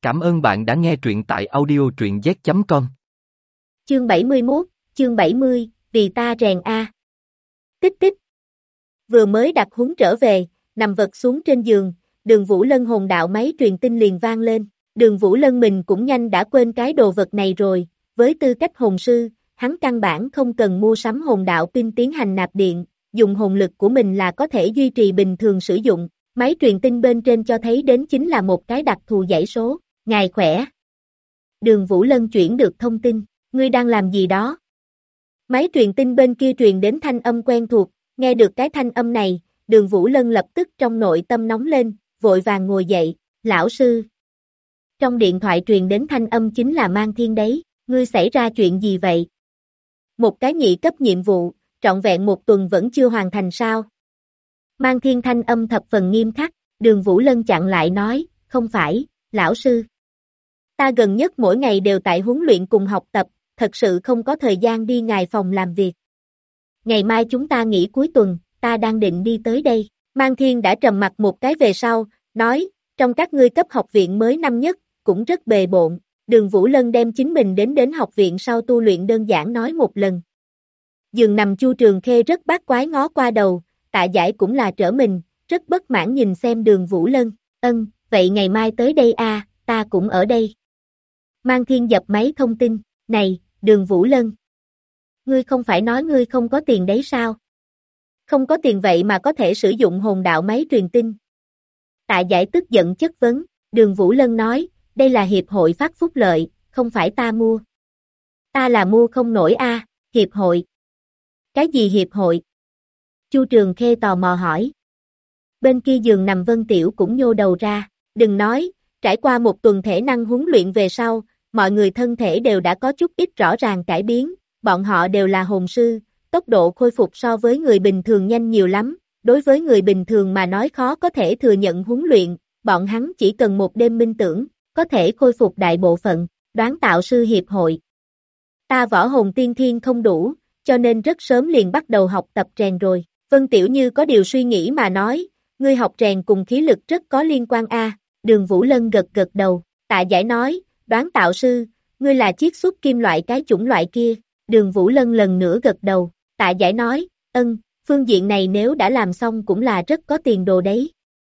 Cảm ơn bạn đã nghe truyện tại audio truyện z.com. Chương 71, chương 70, vì ta rèn A. Tích tích. Vừa mới đặt huấn trở về, nằm vật xuống trên giường, Đường Vũ Lân hồn đạo máy truyền tin liền vang lên. Đường Vũ Lân mình cũng nhanh đã quên cái đồ vật này rồi, với tư cách hồn sư, hắn căn bản không cần mua sắm hồn đạo pin tiến hành nạp điện, dùng hồn lực của mình là có thể duy trì bình thường sử dụng. Máy truyền tin bên trên cho thấy đến chính là một cái đặc thù dãy số. Ngài khỏe. Đường Vũ Lân chuyển được thông tin, ngươi đang làm gì đó? Máy truyền tin bên kia truyền đến thanh âm quen thuộc, nghe được cái thanh âm này, Đường Vũ Lân lập tức trong nội tâm nóng lên, vội vàng ngồi dậy, lão sư. Trong điện thoại truyền đến thanh âm chính là Mang Thiên đấy, ngươi xảy ra chuyện gì vậy? Một cái nhị cấp nhiệm vụ, trọn vẹn một tuần vẫn chưa hoàn thành sao? Mang Thiên thanh âm thập phần nghiêm khắc, Đường Vũ Lân chặn lại nói, không phải, lão sư. Ta gần nhất mỗi ngày đều tại huấn luyện cùng học tập, thật sự không có thời gian đi ngài phòng làm việc. Ngày mai chúng ta nghỉ cuối tuần, ta đang định đi tới đây. Mang Thiên đã trầm mặt một cái về sau, nói, trong các ngươi cấp học viện mới năm nhất, cũng rất bề bộn. Đường Vũ Lân đem chính mình đến học viện sau tu luyện đơn giản nói một lần. Giường nằm Chu Trường Khê rất bát quái ngó qua đầu, Tạ Giải cũng là trở mình, rất bất mãn nhìn xem Đường Vũ Lân, vậy ngày mai tới đây a, ta cũng ở đây. Mang Thiên dập máy thông tin, này, Đường Vũ Lân. Ngươi không phải nói ngươi không có tiền đấy sao? Không có tiền vậy mà có thể sử dụng hồn đạo máy truyền tin. Tạ Giải tức giận chất vấn, Đường Vũ Lân nói, đây là hiệp hội phát phúc lợi, không phải ta mua. Ta là mua không nổi a, hiệp hội. Cái gì hiệp hội? Chu Trường Khê tò mò hỏi. Bên kia giường nằm Vân Tiểu cũng nhô đầu ra, đừng nói, trải qua một tuần thể năng huấn luyện về sau, mọi người thân thể đều đã có chút ít rõ ràng cải biến, bọn họ đều là hồn sư, tốc độ khôi phục so với người bình thường nhanh nhiều lắm, đối với người bình thường mà nói khó có thể thừa nhận huấn luyện, bọn hắn chỉ cần một đêm minh tưởng, có thể khôi phục đại bộ phận, đoán tạo sư hiệp hội. Ta võ hồn tiên thiên không đủ, cho nên rất sớm liền bắt đầu học tập rèn rồi. Vân Tiểu Như có điều suy nghĩ mà nói, ngươi học rèn cùng khí lực rất có liên quan a. Đường Vũ Lân gật gật đầu, Tạ Giải nói, đoán tạo sư, ngươi là chiết xuất kim loại cái chủng loại kia. Đường Vũ Lân lần nữa gật đầu, Tạ Giải nói, phương diện này nếu đã làm xong cũng là rất có tiền đồ đấy.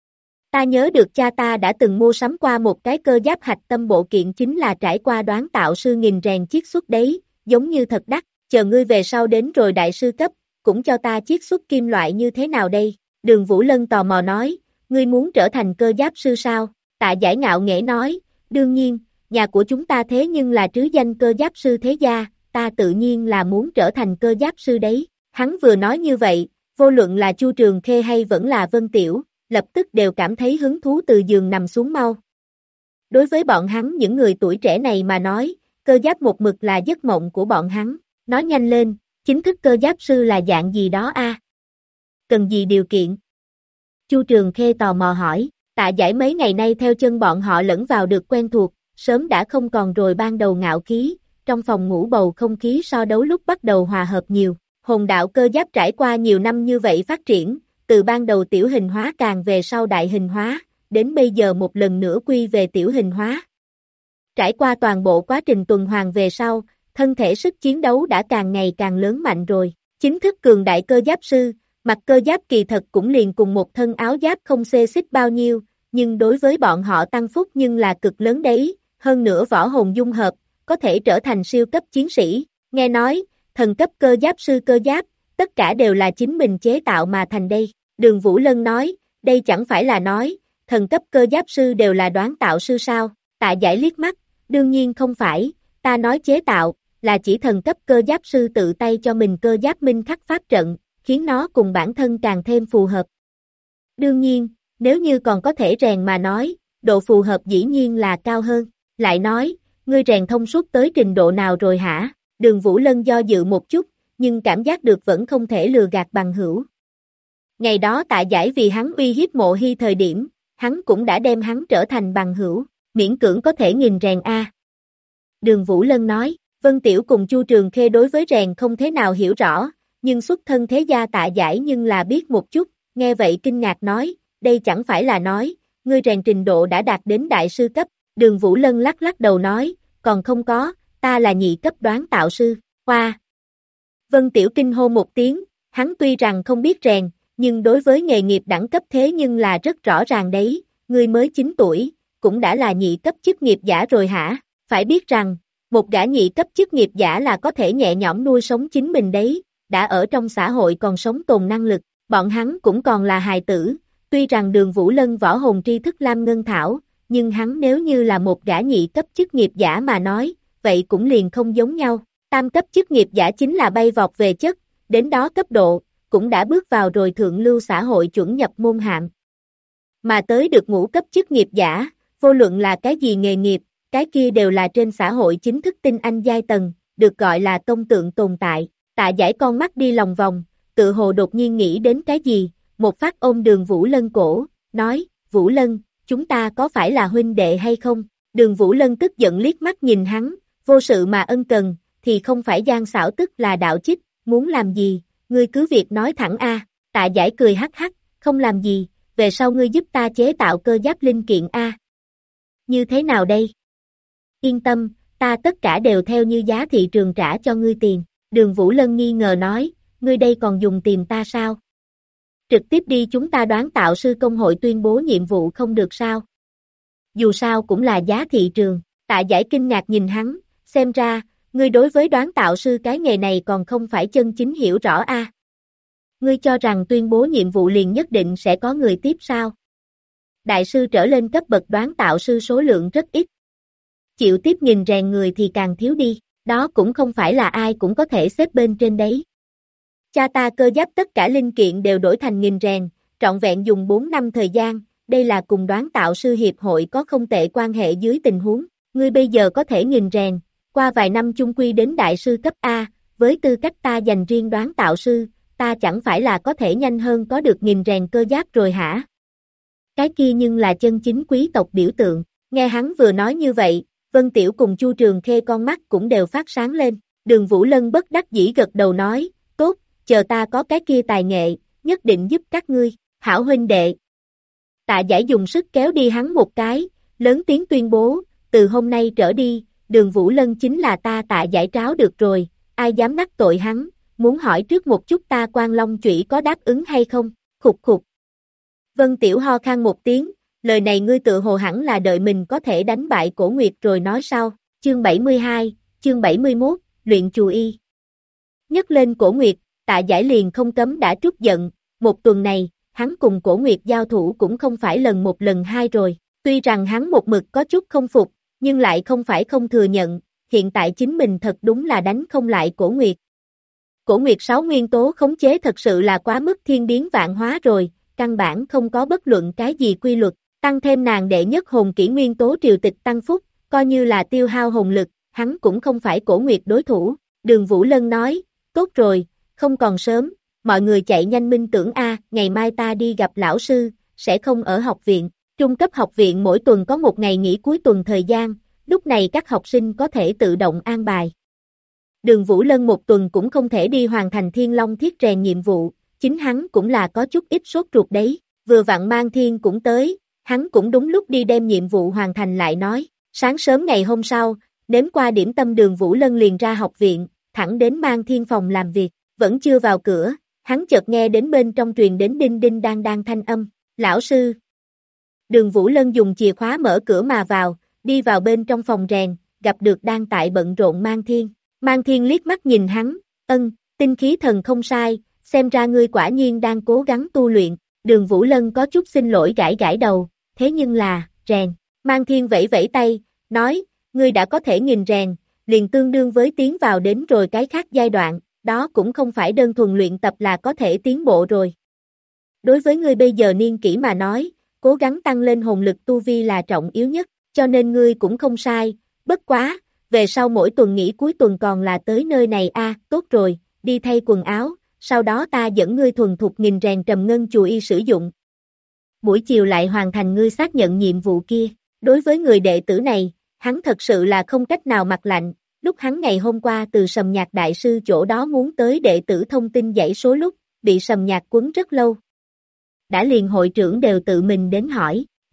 Ta nhớ được cha ta đã từng mua sắm qua một cái cơ giáp hạch tâm bộ kiện chính là trải qua đoán tạo sư nghìn rèn chiết xuất đấy, giống như thật đắt, chờ ngươi về sau đến rồi đại sư cấp, cũng cho ta chiết xuất kim loại như thế nào đây? Đường Vũ Lân tò mò nói, ngươi muốn trở thành cơ giáp sư sao? Tạ Giải ngạo nghễ nói, đương nhiên, nhà của chúng ta thế nhưng là trứ danh cơ giáp sư thế gia, ta tự nhiên là muốn trở thành cơ giáp sư đấy. Hắn vừa nói như vậy, vô luận là Chu Trường Khê hay vẫn là Vân Tiểu, lập tức đều cảm thấy hứng thú từ giường nằm xuống mau. Đối với bọn hắn những người tuổi trẻ này mà nói, cơ giáp một mực là giấc mộng của bọn hắn. Nói nhanh lên, chính thức cơ giáp sư là dạng gì đó a? Cần gì điều kiện? Chu Trường Khê tò mò hỏi, Tạ Giải mấy ngày nay theo chân bọn họ lẫn vào được quen thuộc, sớm đã không còn rồi ban đầu ngạo khí, trong phòng ngủ bầu không khí so đấu lúc bắt đầu hòa hợp nhiều. Hồn đạo cơ giáp trải qua nhiều năm như vậy phát triển, từ ban đầu tiểu hình hóa càng về sau đại hình hóa, đến bây giờ một lần nữa quy về tiểu hình hóa. Trải qua toàn bộ quá trình tuần hoàn về sau, thân thể sức chiến đấu đã càng ngày càng lớn mạnh rồi. Chính thức cường đại cơ giáp sư, mặc cơ giáp kỳ thật cũng liền cùng một thân áo giáp không xê xích bao nhiêu, nhưng đối với bọn họ tăng phúc nhưng là cực lớn đấy, hơn nữa võ hồn dung hợp, có thể trở thành siêu cấp chiến sĩ. Nghe nói, thần cấp cơ giáp sư cơ giáp, tất cả đều là chính mình chế tạo mà thành đây. Đường Vũ Lân nói, đây chẳng phải là nói, thần cấp cơ giáp sư đều là đoán tạo sư sao? Tạ Giải liếc mắt, đương nhiên không phải, ta nói chế tạo, là chỉ thần cấp cơ giáp sư tự tay cho mình cơ giáp minh khắc pháp trận, khiến nó cùng bản thân càng thêm phù hợp. Đương nhiên, nếu như còn có thể rèn mà nói, độ phù hợp dĩ nhiên là cao hơn. Lại nói, ngươi rèn thông suốt tới trình độ nào rồi hả? Đường Vũ Lân do dự một chút, nhưng cảm giác được vẫn không thể lừa gạt bằng hữu. Ngày đó Tạ Giải vì hắn uy hiếp Mộ Hy thời điểm, hắn cũng đã đem hắn trở thành bằng hữu, miễn cưỡng có thể nghìn rèn a. Đường Vũ Lân nói, Vân Tiểu cùng Chu Trường Khê đối với rèn không thế nào hiểu rõ, nhưng xuất thân thế gia Tạ Giải nhưng là biết một chút, nghe vậy kinh ngạc nói, đây chẳng phải là nói, ngươi rèn trình độ đã đạt đến đại sư cấp. Đường Vũ Lân lắc lắc đầu nói, còn không có, ta là nhị cấp đoán tạo sư, hoa. Vân Tiểu kinh hô một tiếng, hắn tuy rằng không biết rèn, nhưng đối với nghề nghiệp đẳng cấp thế nhưng là rất rõ ràng đấy, ngươi mới 9 tuổi, cũng đã là nhị cấp chức nghiệp giả rồi hả? Phải biết rằng, một gã nhị cấp chức nghiệp giả là có thể nhẹ nhõm nuôi sống chính mình đấy, đã ở trong xã hội còn sống tồn năng lực, bọn hắn cũng còn là hài tử, tuy rằng Đường Vũ Lân võ hồn tri thức lam ngân thảo, nhưng hắn nếu như là một gã nhị cấp chức nghiệp giả mà nói, vậy cũng liền không giống nhau, tam cấp chức nghiệp giả chính là bay vọt về chất, đến đó cấp độ, cũng đã bước vào rồi thượng lưu xã hội chuẩn nhập môn hạng. Mà tới được ngũ cấp chức nghiệp giả, vô luận là cái gì nghề nghiệp, cái kia đều là trên xã hội chính thức tinh anh giai tầng, được gọi là tông tượng tồn tại. Tạ Giải con mắt đi lòng vòng, tự hồ đột nhiên nghĩ đến cái gì, một phát ôm Đường Vũ Lân cổ, nói, Vũ Lân, chúng ta có phải là huynh đệ hay không? Đường Vũ Lân tức giận liếc mắt nhìn hắn, vô sự mà ân cần, thì không phải gian xảo tức là đạo chích, muốn làm gì, ngươi cứ việc nói thẳng a. Tạ Giải cười hắc hắc, không làm gì, về sau ngươi giúp ta chế tạo cơ giáp linh kiện a. Như thế nào đây? Yên tâm, ta tất cả đều theo như giá thị trường trả cho ngươi tiền. Đường Vũ Lân nghi ngờ nói, ngươi đây còn dùng tiền ta sao? Trực tiếp đi chúng ta đoán tạo sư công hội tuyên bố nhiệm vụ không được sao? Dù sao cũng là giá thị trường, Tạ Giải kinh ngạc nhìn hắn, xem ra, ngươi đối với đoán tạo sư cái nghề này còn không phải chân chính hiểu rõ a. Ngươi cho rằng tuyên bố nhiệm vụ liền nhất định sẽ có người tiếp sao? Đại sư trở lên cấp bậc đoán tạo sư số lượng rất ít. Chịu tiếp nghìn rèn người thì càng thiếu đi, đó cũng không phải là ai cũng có thể xếp bên trên đấy. Cha ta cơ giáp tất cả linh kiện đều đổi thành nghìn rèn, trọn vẹn dùng 4 năm thời gian, đây là cùng đoán tạo sư hiệp hội có không tệ quan hệ dưới tình huống, ngươi bây giờ có thể nghìn rèn, qua vài năm chung quy đến đại sư cấp A, với tư cách ta dành riêng đoán tạo sư, ta chẳng phải là có thể nhanh hơn có được nghìn rèn cơ giáp rồi hả? Cái kia nhưng là chân chính quý tộc biểu tượng, nghe hắn vừa nói như vậy, Vân Tiểu cùng Chu Trường Khê con mắt cũng đều phát sáng lên, Đường Vũ Lân bất đắc dĩ gật đầu nói, tốt, chờ ta có cái kia tài nghệ, nhất định giúp các ngươi, hảo huynh đệ. Tạ Giải dùng sức kéo đi hắn một cái, lớn tiếng tuyên bố, từ hôm nay trở đi, Đường Vũ Lân chính là ta Tạ Giải tráo được rồi, ai dám đắc tội hắn, muốn hỏi trước một chút ta Quan Long Chủy có đáp ứng hay không, khục khục. Vân Tiểu ho khan một tiếng, lời này ngươi tự hồ hẳn là đợi mình có thể đánh bại Cổ Nguyệt rồi nói sau, chương 72, chương 71, luyện chù y. Nhắc lên Cổ Nguyệt, Tạ Giải liền không cấm đã trút giận, một tuần này, hắn cùng Cổ Nguyệt giao thủ cũng không phải lần một lần hai rồi, tuy rằng hắn một mực có chút không phục, nhưng lại không phải không thừa nhận, hiện tại chính mình thật đúng là đánh không lại Cổ Nguyệt. Cổ Nguyệt 6 nguyên tố khống chế thật sự là quá mức thiên biến vạn hóa rồi, căn bản không có bất luận cái gì quy luật, tăng thêm nàng đệ nhất hồn kỹ nguyên tố triều tịch tăng phúc, coi như là tiêu hao hồn lực, hắn cũng không phải Cổ Nguyệt đối thủ. Đường Vũ Lân nói, tốt rồi, không còn sớm, mọi người chạy nhanh minh tưởng a, ngày mai ta đi gặp lão sư, sẽ không ở học viện. Trung cấp học viện mỗi tuần có một ngày nghỉ cuối tuần thời gian, lúc này các học sinh có thể tự động an bài. Đường Vũ Lân một tuần cũng không thể đi hoàn thành Thiên Long thiết rèn nhiệm vụ, chính hắn cũng là có chút ít sốt ruột đấy, vừa vặn Mang Thiên cũng tới, hắn cũng đúng lúc đi đem nhiệm vụ hoàn thành lại nói, sáng sớm ngày hôm sau, nếm qua điểm tâm Đường Vũ Lân liền ra học viện, thẳng đến Mang Thiên phòng làm việc, vẫn chưa vào cửa, hắn chợt nghe đến bên trong truyền đến đinh đinh đang thanh âm, lão sư. Đường Vũ Lân dùng chìa khóa mở cửa mà vào, đi vào bên trong phòng rèn, gặp được đang tại bận rộn Mang Thiên. Mang Thiên liếc mắt nhìn hắn, tinh khí thần không sai, xem ra ngươi quả nhiên đang cố gắng tu luyện. Đường Vũ Lân có chút xin lỗi gãi gãi đầu, thế nhưng là, rèn. Mang Thiên vẫy vẫy tay, nói, ngươi đã có thể nghìn rèn, liền tương đương với tiến vào đến rồi cái khác giai đoạn, đó cũng không phải đơn thuần luyện tập là có thể tiến bộ rồi. Đối với ngươi bây giờ niên kỷ mà nói, cố gắng tăng lên hồn lực tu vi là trọng yếu nhất, cho nên ngươi cũng không sai, bất quá, về sau mỗi tuần nghỉ cuối tuần còn là tới nơi này a, tốt rồi, đi thay quần áo, sau đó ta dẫn ngươi thuần thục nghìn rèn trầm ngân chù y sử dụng. Buổi chiều lại hoàn thành ngươi xác nhận nhiệm vụ kia, đối với người đệ tử này, hắn thật sự là không cách nào mặc lạnh, lúc hắn ngày hôm qua từ Sầm Nhạc đại sư chỗ đó muốn tới đệ tử thông tin dãy số lúc, bị Sầm Nhạc quấn rất lâu. Đã liền hội trưởng đều tự mình đến hỏi,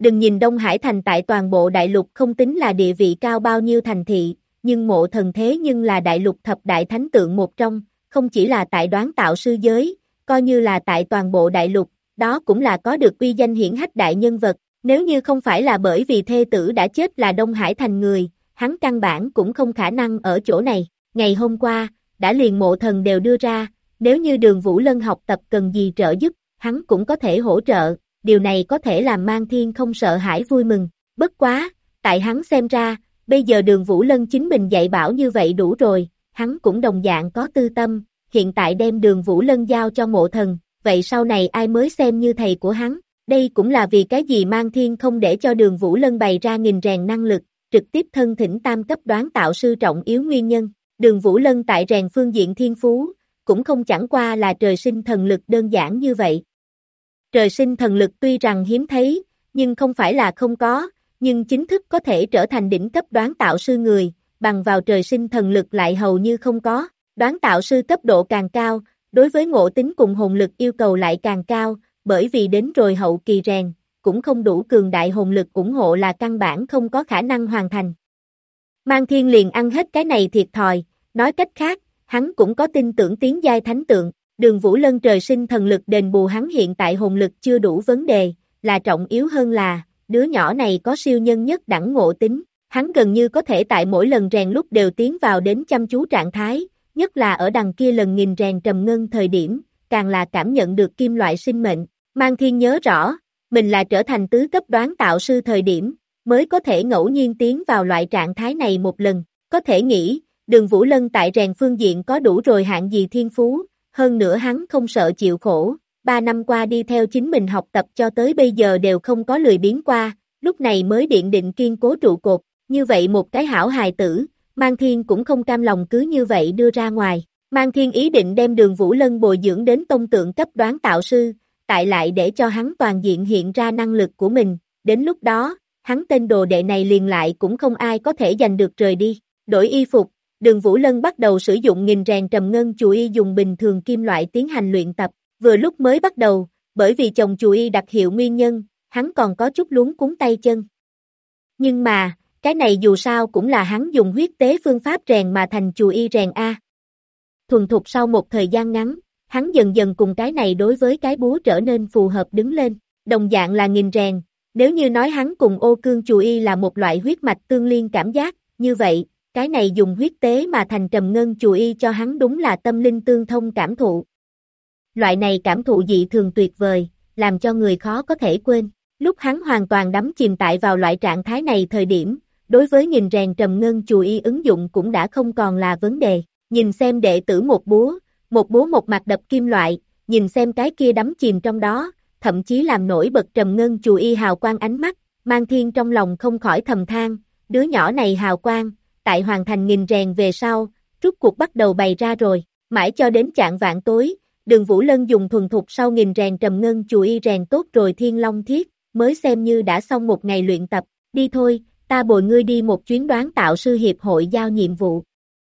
Đừng nhìn Đông Hải thành tại toàn bộ đại lục không tính là địa vị cao bao nhiêu thành thị, nhưng Mộ Thần thế nhưng là đại lục thập đại thánh tượng một trong, không chỉ là tại đoán tạo sư giới, coi như là tại toàn bộ đại lục, đó cũng là có được uy danh hiển hách đại nhân vật, nếu như không phải là bởi vì thê tử đã chết là Đông Hải thành người, hắn căn bản cũng không khả năng ở chỗ này, ngày hôm qua, đã liền Mộ Thần đều đưa ra, nếu như Đường Vũ Lân học tập cần gì trợ giúp, hắn cũng có thể hỗ trợ, điều này có thể làm Mang Thiên không sợ hãi vui mừng, bất quá, tại hắn xem ra, bây giờ Đường Vũ Lân chính mình dạy bảo như vậy đủ rồi, hắn cũng đồng dạng có tư tâm, hiện tại đem Đường Vũ Lân giao cho Mộ Thần, vậy sau này ai mới xem như thầy của hắn, đây cũng là vì cái gì Mang Thiên không để cho Đường Vũ Lân bày ra nghìn rèn năng lực, trực tiếp thân thỉnh tam cấp đoán tạo sư trọng yếu nguyên nhân, Đường Vũ Lân tại rèn phương diện thiên phú, cũng không chẳng qua là trời sinh thần lực đơn giản như vậy. Trời sinh thần lực tuy rằng hiếm thấy, nhưng không phải là không có, nhưng chính thức có thể trở thành đỉnh cấp đoán tạo sư người, bằng vào trời sinh thần lực lại hầu như không có, đoán tạo sư cấp độ càng cao, đối với ngộ tính cùng hồn lực yêu cầu lại càng cao, bởi vì đến rồi hậu kỳ rèn, cũng không đủ cường đại hồn lực ủng hộ là căn bản không có khả năng hoàn thành. Mang Thiên liền ăn hết cái này thiệt thòi, nói cách khác, hắn cũng có tin tưởng tiến giai thánh tượng, Đường Vũ Lân trời sinh thần lực đền bù hắn hiện tại hồn lực chưa đủ vấn đề, là trọng yếu hơn là, đứa nhỏ này có siêu nhân nhất đẳng ngộ tính, hắn gần như có thể tại mỗi lần rèn lúc đều tiến vào đến chăm chú trạng thái, nhất là ở đằng kia lần nghìn rèn trầm ngân thời điểm, càng là cảm nhận được kim loại sinh mệnh, Mang Thiên nhớ rõ, mình là trở thành tứ cấp đoán tạo sư thời điểm, mới có thể ngẫu nhiên tiến vào loại trạng thái này một lần, có thể nghĩ, Đường Vũ Lân tại rèn phương diện có đủ rồi hạng gì thiên phú, hơn nữa hắn không sợ chịu khổ, 3 năm qua đi theo chính mình học tập cho tới bây giờ đều không có lười biếng qua, lúc này mới điện định kiên cố trụ cột, như vậy một cái hảo hài tử, Mang Thiên cũng không cam lòng cứ như vậy đưa ra ngoài, Mang Thiên ý định đem Đường Vũ Lân bồi dưỡng đến tông tượng cấp đoán tạo sư, tại lại để cho hắn toàn diện hiện ra năng lực của mình, đến lúc đó, hắn tên đồ đệ này liền lại cũng không ai có thể giành được rời đi, đổi y phục. Đường Vũ Lân bắt đầu sử dụng nghìn rèn trầm ngân chù y dùng bình thường kim loại tiến hành luyện tập, vừa lúc mới bắt đầu, bởi vì chồng chù y đặc hiệu nguyên nhân, hắn còn có chút luống cuống tay chân. Nhưng mà, cái này dù sao cũng là hắn dùng huyết tế phương pháp rèn mà thành chù y rèn A. Thuần thục sau một thời gian ngắn, hắn dần dần cùng cái này đối với cái búa trở nên phù hợp đứng lên, đồng dạng là nghìn rèn, nếu như nói hắn cùng ô cương chù y là một loại huyết mạch tương liên cảm giác, như vậy, cái này dùng huyết tế mà thành trầm ngân chù y cho hắn đúng là tâm linh tương thông cảm thụ. Loại này cảm thụ dị thường tuyệt vời, làm cho người khó có thể quên. Lúc hắn hoàn toàn đắm chìm tại vào loại trạng thái này thời điểm, đối với nghìn rèn trầm ngân chù y ứng dụng cũng đã không còn là vấn đề. Nhìn xem đệ tử một búa một mặt đập kim loại, nhìn xem cái kia đắm chìm trong đó, thậm chí làm nổi bật trầm ngân chù y hào quang ánh mắt, Mang Thiên trong lòng không khỏi thầm than, đứa nhỏ này hào quang, tại hoàn thành nghìn rèn về sau, rút cuộc bắt đầu bày ra rồi, mãi cho đến chạng vạn tối, Đường Vũ Lân dùng thuần thục sau nghìn rèn trầm ngân chù y rèn tốt rồi thiên long thiết, mới xem như đã xong một ngày luyện tập, đi thôi, ta bồi ngươi đi một chuyến đoán tạo sư hiệp hội giao nhiệm vụ.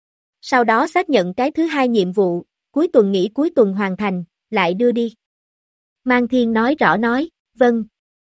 Sau đó xác nhận cái thứ hai nhiệm vụ, cuối tuần nghỉ cuối tuần hoàn thành, lại đưa đi. Mang Thiên nói rõ nói, vâng.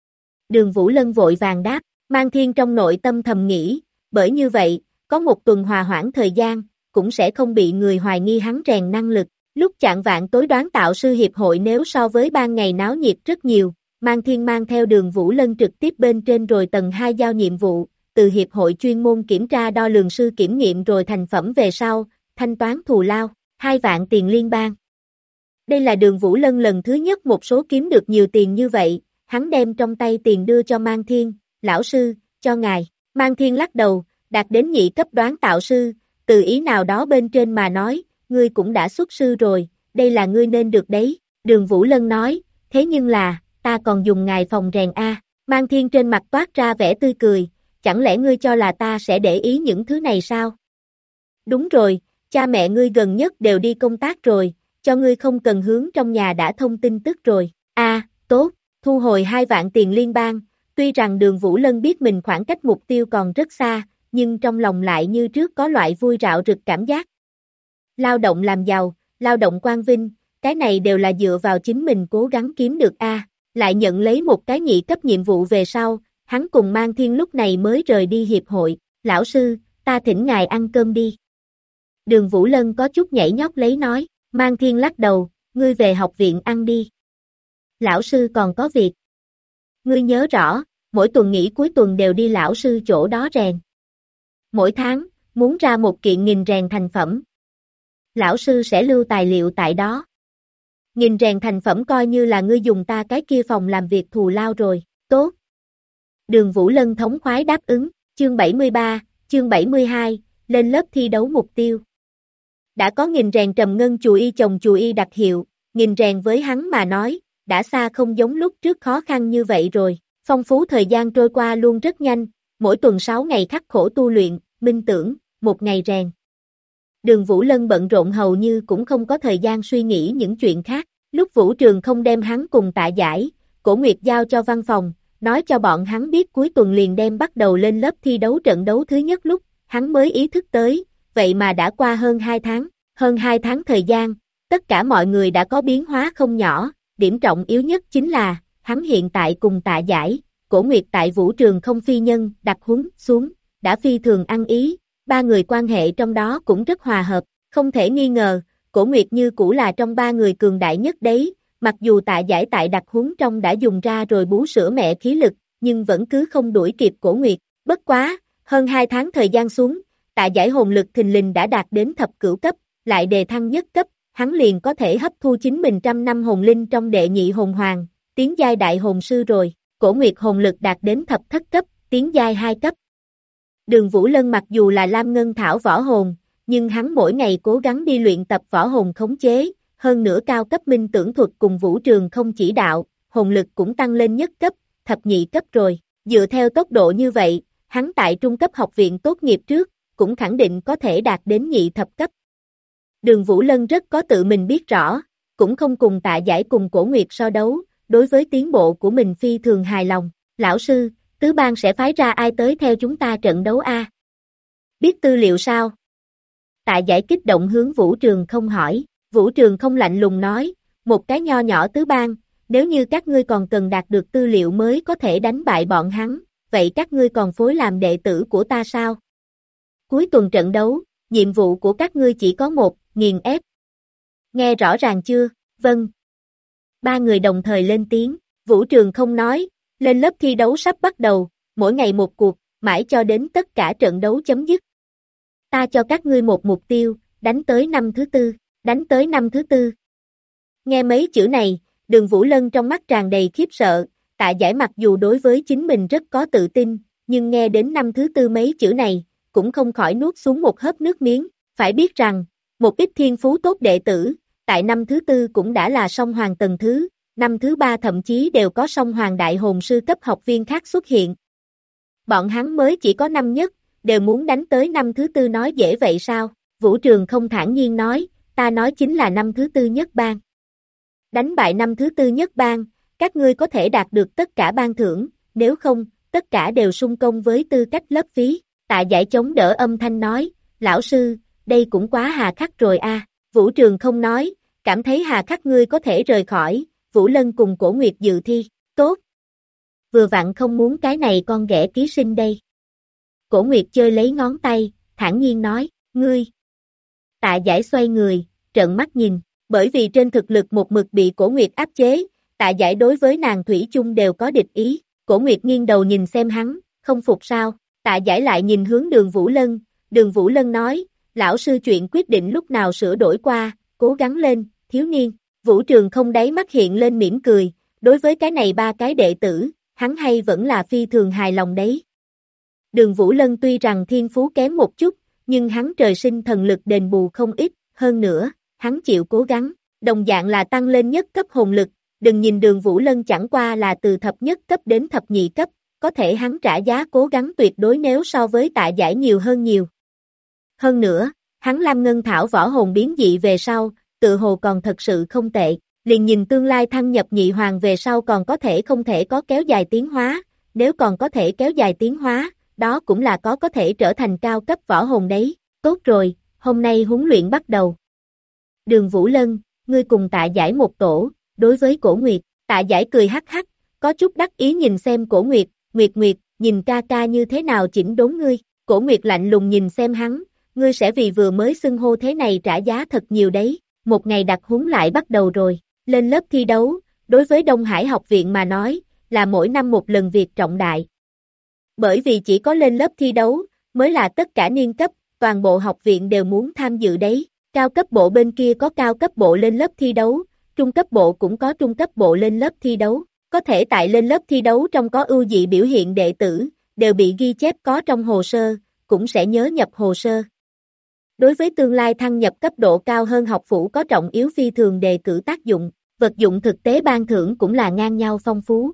Đường Vũ Lân vội vàng đáp, Mang Thiên trong nội tâm thầm nghĩ, bởi như vậy, có một tuần hòa hoãn thời gian, cũng sẽ không bị người hoài nghi hắn rèn năng lực. Lúc chạng vạn tối đoán tạo sư hiệp hội nếu so với ban ngày náo nhiệt rất nhiều, Mang Thiên mang theo Đường Vũ Lân trực tiếp bên trên rồi tầng 2 giao nhiệm vụ, từ hiệp hội chuyên môn kiểm tra đo lường sư kiểm nghiệm rồi thành phẩm về sau, thanh toán thù lao, 2 vạn tiền liên bang. Đây là Đường Vũ Lân lần thứ nhất một số kiếm được nhiều tiền như vậy, hắn đem trong tay tiền đưa cho Mang Thiên, lão sư, cho ngài, Mang Thiên lắc đầu, đạt đến nhị cấp đoán tạo sư, từ ý nào đó bên trên mà nói, ngươi cũng đã xuất sư rồi, đây là ngươi nên được đấy, Đường Vũ Lân nói, thế nhưng là, ta còn dùng ngài phòng rèn A, Mang Thiên trên mặt toát ra vẻ tươi cười, chẳng lẽ ngươi cho là ta sẽ để ý những thứ này sao? Đúng rồi, cha mẹ ngươi gần nhất đều đi công tác rồi, cho ngươi không cần hướng trong nhà đã thông tin tức rồi, tốt, thu hồi 2 vạn tiền liên bang, tuy rằng Đường Vũ Lân biết mình khoảng cách mục tiêu còn rất xa, nhưng trong lòng lại như trước có loại vui rạo rực cảm giác. Lao động làm giàu, lao động quang vinh, cái này đều là dựa vào chính mình cố gắng kiếm được A, lại nhận lấy một cái nhị cấp nhiệm vụ về sau, hắn cùng Mang Thiên lúc này mới rời đi hiệp hội, lão sư, ta thỉnh ngài ăn cơm đi. Đường Vũ Lân có chút nhảy nhót lấy nói, Mang Thiên lắc đầu, ngươi về học viện ăn đi. Lão sư còn có việc. Ngươi nhớ rõ, mỗi tuần nghỉ cuối tuần đều đi lão sư chỗ đó rèn. Mỗi tháng, muốn ra một kiện nghìn rèn thành phẩm. Lão sư sẽ lưu tài liệu tại đó. Nghìn rèn thành phẩm coi như là ngươi dùng ta cái kia phòng làm việc thù lao rồi, tốt. Đường Vũ Lân thống khoái đáp ứng, chương 73, chương 72, lên lớp thi đấu mục tiêu. Đã có nghìn rèn trầm ngân chùa y chồng chùa y đặc hiệu, nghìn rèn với hắn mà nói, đã xa không giống lúc trước khó khăn như vậy rồi, phong phú thời gian trôi qua luôn rất nhanh, mỗi tuần 6 ngày khắc khổ tu luyện, minh tưởng, một ngày rèn. Đường Vũ Lân bận rộn hầu như cũng không có thời gian suy nghĩ những chuyện khác, lúc Vũ Trường không đem hắn cùng Tạ Giải, Cổ Nguyệt giao cho văn phòng, nói cho bọn hắn biết cuối tuần liền đem bắt đầu lên lớp thi đấu trận đấu thứ nhất lúc, hắn mới ý thức tới, vậy mà đã qua hơn 2 tháng, hơn 2 tháng thời gian, tất cả mọi người đã có biến hóa không nhỏ, điểm trọng yếu nhất chính là, hắn hiện tại cùng Tạ Giải, Cổ Nguyệt tại Vũ Trường không phi nhân, đặt huấn xuống, đã phi thường ăn ý, ba người quan hệ trong đó cũng rất hòa hợp, không thể nghi ngờ, Cổ Nguyệt như cũ là trong ba người cường đại nhất đấy, mặc dù Tạ Giải tại đặc huấn trong đã dùng ra rồi bú sữa mẹ khí lực, nhưng vẫn cứ không đuổi kịp Cổ Nguyệt, bất quá, hơn 2 tháng thời gian xuống, Tạ Giải hồn lực thình lình đã đạt đến thập cửu cấp, lại đề thăng nhất cấp, hắn liền có thể hấp thu chính mình trăm năm hồn linh trong đệ nhị hồn hoàng, tiến giai đại hồn sư rồi, Cổ Nguyệt hồn lực đạt đến thập thất cấp, tiến giai 2 cấp. Đường Vũ Lân mặc dù là Lam Ngân Thảo võ hồn, nhưng hắn mỗi ngày cố gắng đi luyện tập võ hồn khống chế, hơn nữa cao cấp minh tưởng thuật cùng Vũ Trường không chỉ đạo, hồn lực cũng tăng lên nhất cấp, thập nhị cấp rồi, dựa theo tốc độ như vậy, hắn tại trung cấp học viện tốt nghiệp trước, cũng khẳng định có thể đạt đến nhị thập cấp. Đường Vũ Lân rất có tự mình biết rõ, cũng không cùng Tạ Giải cùng Cổ Nguyệt so đấu, đối với tiến bộ của mình phi thường hài lòng, lão sư, tứ bang sẽ phái ra ai tới theo chúng ta trận đấu a? Biết tư liệu sao? Tạ Giải kích động hướng Vũ Trường không hỏi, Vũ Trường không lạnh lùng nói, một cái nho nhỏ tứ bang, nếu như các ngươi còn cần đạt được tư liệu mới có thể đánh bại bọn hắn, vậy các ngươi còn phối làm đệ tử của ta sao? Cuối tuần trận đấu, nhiệm vụ của các ngươi chỉ có một, nghiền ép. Nghe rõ ràng chưa? Vâng. Ba người đồng thời lên tiếng, Vũ Trường không nói, lên lớp thi đấu sắp bắt đầu, mỗi ngày một cuộc, mãi cho đến tất cả trận đấu chấm dứt. Ta cho các ngươi một mục tiêu, đánh tới năm thứ tư, đánh tới năm thứ tư. Nghe mấy chữ này, Đường Vũ Lân trong mắt tràn đầy khiếp sợ, Tạ Giải mặc dù đối với chính mình rất có tự tin, nhưng nghe đến năm thứ tư mấy chữ này, cũng không khỏi nuốt xuống một hớp nước miếng, phải biết rằng, một ít thiên phú tốt đệ tử, tại năm thứ tư cũng đã là song hoàng tầng thứ, năm thứ ba thậm chí đều có song hoàng đại hồn sư cấp học viên khác xuất hiện. Bọn hắn mới chỉ có năm nhất, đều muốn đánh tới năm thứ tư nói dễ vậy sao? Vũ Trường không thản nhiên nói, ta nói chính là năm thứ tư nhất bang. Đánh bại năm thứ tư nhất bang, các ngươi có thể đạt được tất cả ban thưởng, nếu không, tất cả đều sung công với tư cách lớp phí. Tạ Giải chống đỡ âm thanh nói, lão sư, đây cũng quá hà khắc rồi a. Vũ Trường không nói, cảm thấy hà khắc ngươi có thể rời khỏi, Vũ Lân cùng Cổ Nguyệt dự thi, tốt. Vừa vặn không muốn cái này con ghẻ ký sinh đây. Cổ Nguyệt chơi lấy ngón tay, thản nhiên nói, ngươi. Tạ Giải xoay người, trợn mắt nhìn, bởi vì trên thực lực một mực bị Cổ Nguyệt áp chế, Tạ Giải đối với nàng thủy chung đều có địch ý, Cổ Nguyệt nghiêng đầu nhìn xem hắn, không phục sao, Tạ Giải lại nhìn hướng Đường Vũ Lân nói, lão sư chuyện quyết định lúc nào sửa đổi qua, cố gắng lên, thiếu niên, Vũ Trường không đáy mắt hiện lên mỉm cười, đối với cái này ba cái đệ tử, hắn hay vẫn là phi thường hài lòng đấy. Đường Vũ Lân tuy rằng thiên phú kém một chút, nhưng hắn trời sinh thần lực đền bù không ít, hơn nữa, hắn chịu cố gắng, đồng dạng là tăng lên nhất cấp hồn lực, đừng nhìn Đường Vũ Lân chẳng qua là từ thập nhất cấp đến thập nhị cấp, có thể hắn trả giá cố gắng tuyệt đối nếu so với Tạ Giải nhiều hơn nhiều. Hơn nữa, hắn Lam Ngân Thảo võ hồn biến dị về sau, tự hồ còn thật sự không tệ, liền nhìn tương lai thăng nhập nhị hoàng về sau còn có thể không thể có kéo dài tiến hóa, nếu còn có thể kéo dài tiến hóa, đó cũng là có thể trở thành cao cấp võ hồn đấy, tốt rồi, hôm nay huấn luyện bắt đầu. Đường Vũ Lân, ngươi cùng Tạ Giải một tổ, đối với Cổ Nguyệt, Tạ Giải cười hắc hắc, có chút đắc ý nhìn xem Cổ Nguyệt, Nguyệt, nhìn ca ca như thế nào chỉnh đốn ngươi, Cổ Nguyệt lạnh lùng nhìn xem hắn, ngươi sẽ vì vừa mới xưng hô thế này trả giá thật nhiều đấy, một ngày đặc huấn lại bắt đầu rồi, lên lớp thi đấu, đối với Đông Hải học viện mà nói, là mỗi năm một lần việc trọng đại. Bởi vì chỉ có lên lớp thi đấu, mới là tất cả niên cấp, toàn bộ học viện đều muốn tham dự đấy, cao cấp bộ bên kia có cao cấp bộ lên lớp thi đấu, trung cấp bộ cũng có trung cấp bộ lên lớp thi đấu, có thể tại lên lớp thi đấu trong có ưu dị biểu hiện đệ tử, đều bị ghi chép có trong hồ sơ, cũng sẽ nhớ nhập hồ sơ. Đối với tương lai thăng nhập cấp độ cao hơn học phủ có trọng yếu phi thường đề cử tác dụng, vật dụng thực tế ban thưởng cũng là ngang nhau phong phú.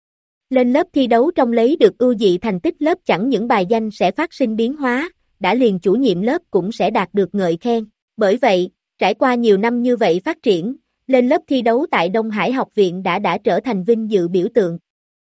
Lên lớp thi đấu trong lấy được ưu dị thành tích lớp chẳng những bài danh sẽ phát sinh biến hóa, đã liền chủ nhiệm lớp cũng sẽ đạt được ngợi khen. Bởi vậy, trải qua nhiều năm như vậy phát triển, lên lớp thi đấu tại Đông Hải học viện đã trở thành vinh dự biểu tượng.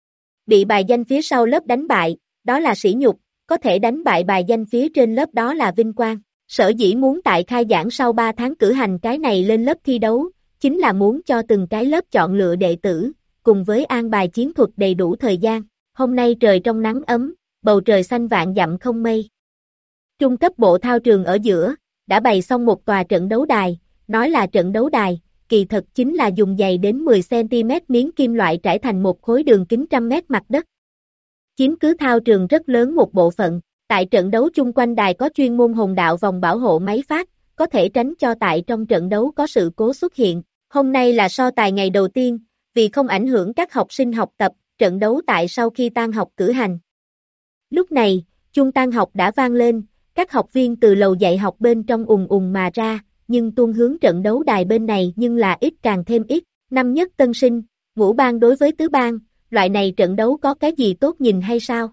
Bị bài danh phía sau lớp đánh bại, đó là sỉ nhục, có thể đánh bại bài danh phía trên lớp đó là vinh quang. Sở dĩ muốn tại khai giảng sau 3 tháng cử hành cái này lên lớp thi đấu, chính là muốn cho từng cái lớp chọn lựa đệ tử, cùng với an bài chiến thuật đầy đủ thời gian. Hôm nay trời trong nắng ấm, bầu trời xanh vạn dặm không mây. Trung cấp bộ thao trường ở giữa, đã bày xong một tòa trận đấu đài, nói là trận đấu đài, kỳ thực chính là dùng dày đến 10cm miếng kim loại trải thành một khối đường kính 100m mặt đất. Chiếm cứ thao trường rất lớn một bộ phận, tại trận đấu chung quanh đài có chuyên môn hồn đạo vòng bảo hộ máy phát, có thể tránh cho tại trong trận đấu có sự cố xuất hiện. Hôm nay là so tài ngày đầu tiên, vì không ảnh hưởng các học sinh học tập, trận đấu tại sau khi tan học cử hành. Lúc này, chuông tan học đã vang lên, các học viên từ lầu dạy học bên trong ùn ùn mà ra, nhưng tuôn hướng trận đấu đài bên này nhưng là ít càng thêm ít. Năm nhất tân sinh, ngũ ban đối với tứ ban, loại này trận đấu có cái gì tốt nhìn hay sao?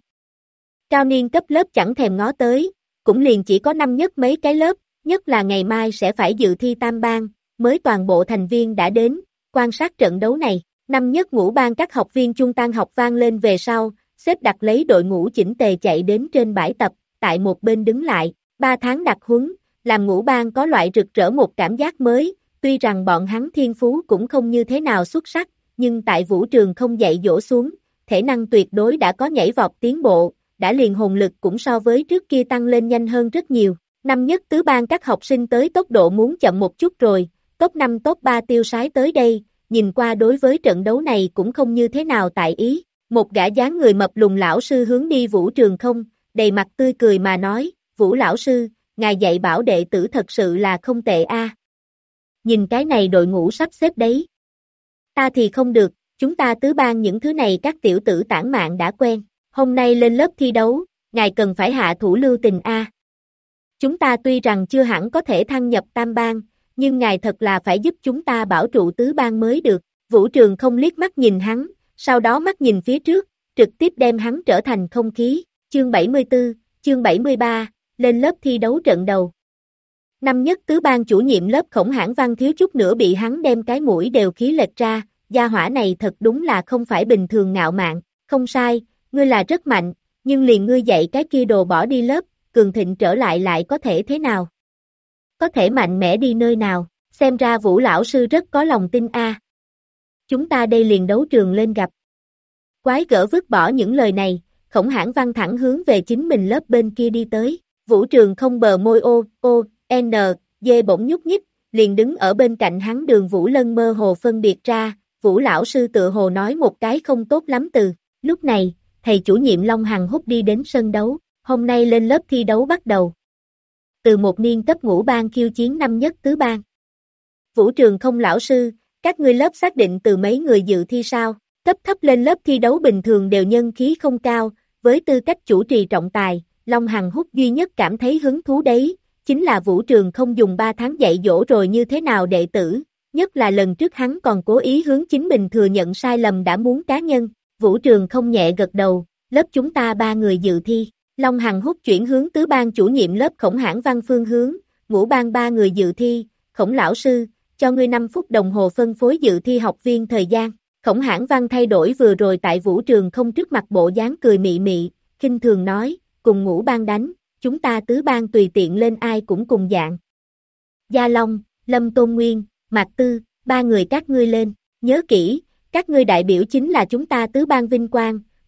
Cao niên cấp lớp chẳng thèm ngó tới, cũng liền chỉ có năm nhất mấy cái lớp, nhất là ngày mai sẽ phải dự thi tam ban, mới toàn bộ thành viên đã đến, quan sát trận đấu này. Năm nhất ngũ ban các học viên chung tan học vang lên về sau, xếp đặt lấy đội ngũ chỉnh tề chạy đến trên bãi tập, tại một bên đứng lại, 3 tháng đặc huấn, làm ngũ ban có loại rực rỡ một cảm giác mới, tuy rằng bọn hắn thiên phú cũng không như thế nào xuất sắc, nhưng tại vũ trường không dạy dỗ xuống, thể năng tuyệt đối đã có nhảy vọt tiến bộ, đã liền hồn lực cũng so với trước kia tăng lên nhanh hơn rất nhiều. Năm nhất tứ ban các học sinh tới tốc độ muốn chậm một chút rồi, top 5 top 3 tiêu sái tới đây, nhìn qua đối với trận đấu này cũng không như thế nào tại ý. Một gã dáng người mập lùn lão sư hướng đi Vũ Trường Không, đầy mặt tươi cười mà nói, Vũ lão sư, ngài dạy bảo đệ tử thật sự là không tệ a. Nhìn cái này đội ngũ sắp xếp đấy. Ta thì không được, chúng ta tứ ban những thứ này các tiểu tử tản mạn đã quen, hôm nay lên lớp thi đấu, ngài cần phải hạ thủ lưu tình a. Chúng ta tuy rằng chưa hẳn có thể thăng nhập tam ban, nhưng ngài thật là phải giúp chúng ta bảo trụ tứ ban mới được. Vũ Trường Không liếc mắt nhìn hắn, sau đó mắt nhìn phía trước, trực tiếp đem hắn trở thành không khí. Chương 74, chương 73, lên lớp thi đấu trận đầu. Năm nhất tứ ban chủ nhiệm lớp Khổng Hãn Văn thiếu chút nữa bị hắn đem cái mũi đều khí lệch ra, gia hỏa này thật đúng là không phải bình thường ngạo mạn, không sai, ngươi là rất mạnh, nhưng liền ngươi dạy cái kia đồ bỏ đi lớp, cường thịnh trở lại có thể thế nào? Có thể mạnh mẽ đi nơi nào, xem ra Vũ lão sư rất có lòng tin a. Chúng ta đây liền đấu trường lên gặp. Quái gở vứt bỏ những lời này, Khổng Hãn Văn thẳng hướng về chính mình lớp bên kia đi tới, Vũ Trường Không bờ môi dê bỗng nhúc nhích, liền đứng ở bên cạnh hắn Đường Vũ Lân mơ hồ phân biệt ra, Vũ lão sư tự hồ nói một cái không tốt lắm từ. Lúc này, thầy chủ nhiệm Long Hằng Húc đi đến sân đấu, hôm nay lên lớp thi đấu bắt đầu. Từ một niên cấp ngũ ban khiêu chiến năm nhất tứ ban. Vũ Trường Không lão sư, các ngươi lớp xác định từ mấy người dự thi sao? Cấp thấp lên lớp thi đấu bình thường đều nhân khí không cao, với tư cách chủ trì trọng tài, Long Hằng Húc duy nhất cảm thấy hứng thú đấy, chính là Vũ Trường Không dùng 3 tháng dạy dỗ rồi như thế nào đệ tử, nhất là lần trước hắn còn cố ý hướng chính mình thừa nhận sai lầm đã muốn cá nhân. Vũ Trường Không nhẹ gật đầu, lớp chúng ta 3 người dự thi. Long Hằng Húc chuyển hướng tứ ban chủ nhiệm lớp Khổng Hãn Văn phương hướng, ngũ ban 3 người dự thi, Khổng lão sư, cho ngươi 5 phút đồng hồ phân phối dự thi học viên thời gian. Khổng Hãn Văn thay đổi vừa rồi tại Vũ Trường Không trước mặt bộ dáng cười mị mị, khinh thường nói, cùng ngũ ban đánh, chúng ta tứ ban tùy tiện lên ai cũng cùng dạng. Gia Long, Lâm Tôn Nguyên, Mạc Tư, 3 người các ngươi lên, nhớ kỹ, các ngươi đại biểu chính là chúng ta tứ ban vinh quang,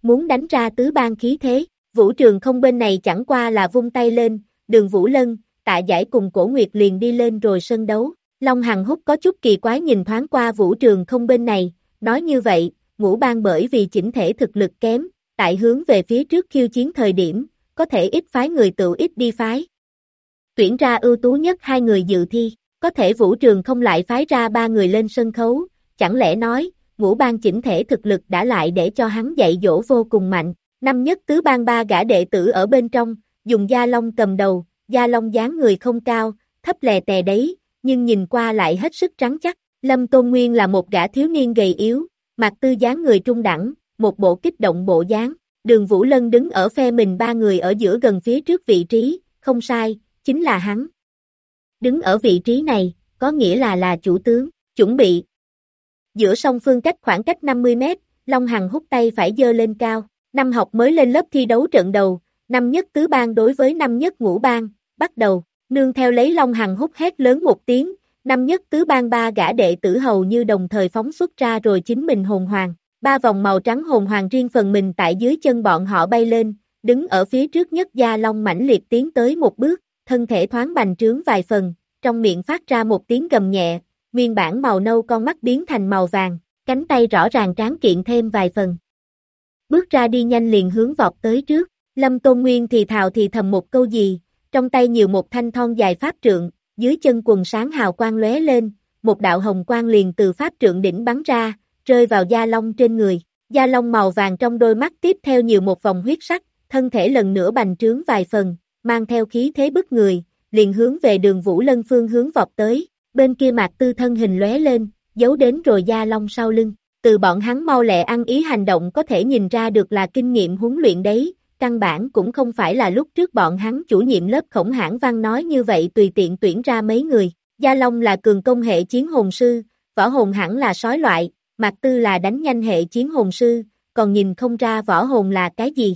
muốn đánh ra tứ ban khí thế. Vũ Trường Không bên này chẳng qua là vung tay lên, Đường Vũ Lân, Tạ Giải cùng Cổ Nguyệt liền đi lên rồi sân đấu. Long Hằng Húc có chút kỳ quái nhìn thoáng qua Vũ Trường Không bên này, nói như vậy, ngũ bang bởi vì chỉnh thể thực lực kém, tại hướng về phía trước khiêu chiến thời điểm, có thể ít phái người tự ít đi phái. Tuyển ra ưu tú nhất 2 người dự thi, có thể Vũ Trường Không lại phái ra 3 người lên sân khấu, chẳng lẽ nói, ngũ bang chỉnh thể thực lực đã lại để cho hắn dạy dỗ vô cùng mạnh. Năm nhất tứ bang 3 gã đệ tử ở bên trong, dùng Gia Long cầm đầu, Gia Long dáng người không cao, thấp lè tè đấy, nhưng nhìn qua lại hết sức trắng chắc. Lâm Tôn Nguyên là một gã thiếu niên gầy yếu, Mạc Tư dáng người trung đẳng, một bộ kích động bộ dáng. Đường Vũ Lân đứng ở phe mình 3 người ở giữa gần phía trước vị trí, không sai, chính là hắn. Đứng ở vị trí này, có nghĩa là chủ tướng, chuẩn bị. Giữa song phương cách khoảng cách 50 mét, Long Hằng Húc tay phải giơ lên cao. Năm học mới lên lớp thi đấu trận đầu, năm nhất tứ bang đối với năm nhất ngũ bang, bắt đầu, nương theo lấy Long Hằng Húc hét lớn một tiếng, năm nhất tứ bang 3 gã đệ tử hầu như đồng thời phóng xuất ra rồi chính mình hồn hoàng. 3 vòng màu trắng hồn hoàng riêng phần mình tại dưới chân bọn họ bay lên, đứng ở phía trước nhất Gia Long mãnh liệt tiến tới một bước, thân thể thoáng bành trướng vài phần, trong miệng phát ra một tiếng gầm nhẹ, nguyên bản màu nâu con mắt biến thành màu vàng, cánh tay rõ ràng tráng kiện thêm vài phần. Bước ra đi nhanh liền hướng vọt tới trước, Lâm Tôn Nguyên thì thào thì thầm một câu gì, trong tay nhiều một thanh thon dài pháp trượng, dưới chân quần sáng hào quang lóe lên, một đạo hồng quang liền từ pháp trượng đỉnh bắn ra, rơi vào Gia Long trên người. Gia Long màu vàng trong đôi mắt tiếp theo nhiều một vòng huyết sắc, thân thể lần nữa bành trướng vài phần, mang theo khí thế bức người, liền hướng về Đường Vũ Lân phương hướng vọt tới. Bên kia Mạc Tư thân hình lóe lên, giấu đến rồi Gia Long sau lưng. Từ bọn hắn mau lẹ ăn ý hành động có thể nhìn ra được là kinh nghiệm huấn luyện đấy, căn bản cũng không phải là lúc trước bọn hắn chủ nhiệm lớp Khổng Hãn Văn nói như vậy tùy tiện tuyển ra mấy người. Gia Long là cường công hệ chiến hồn sư, võ hồn hẳn là sói loại, Mạc Tư là đánh nhanh hệ chiến hồn sư, còn nhìn không ra võ hồn là cái gì.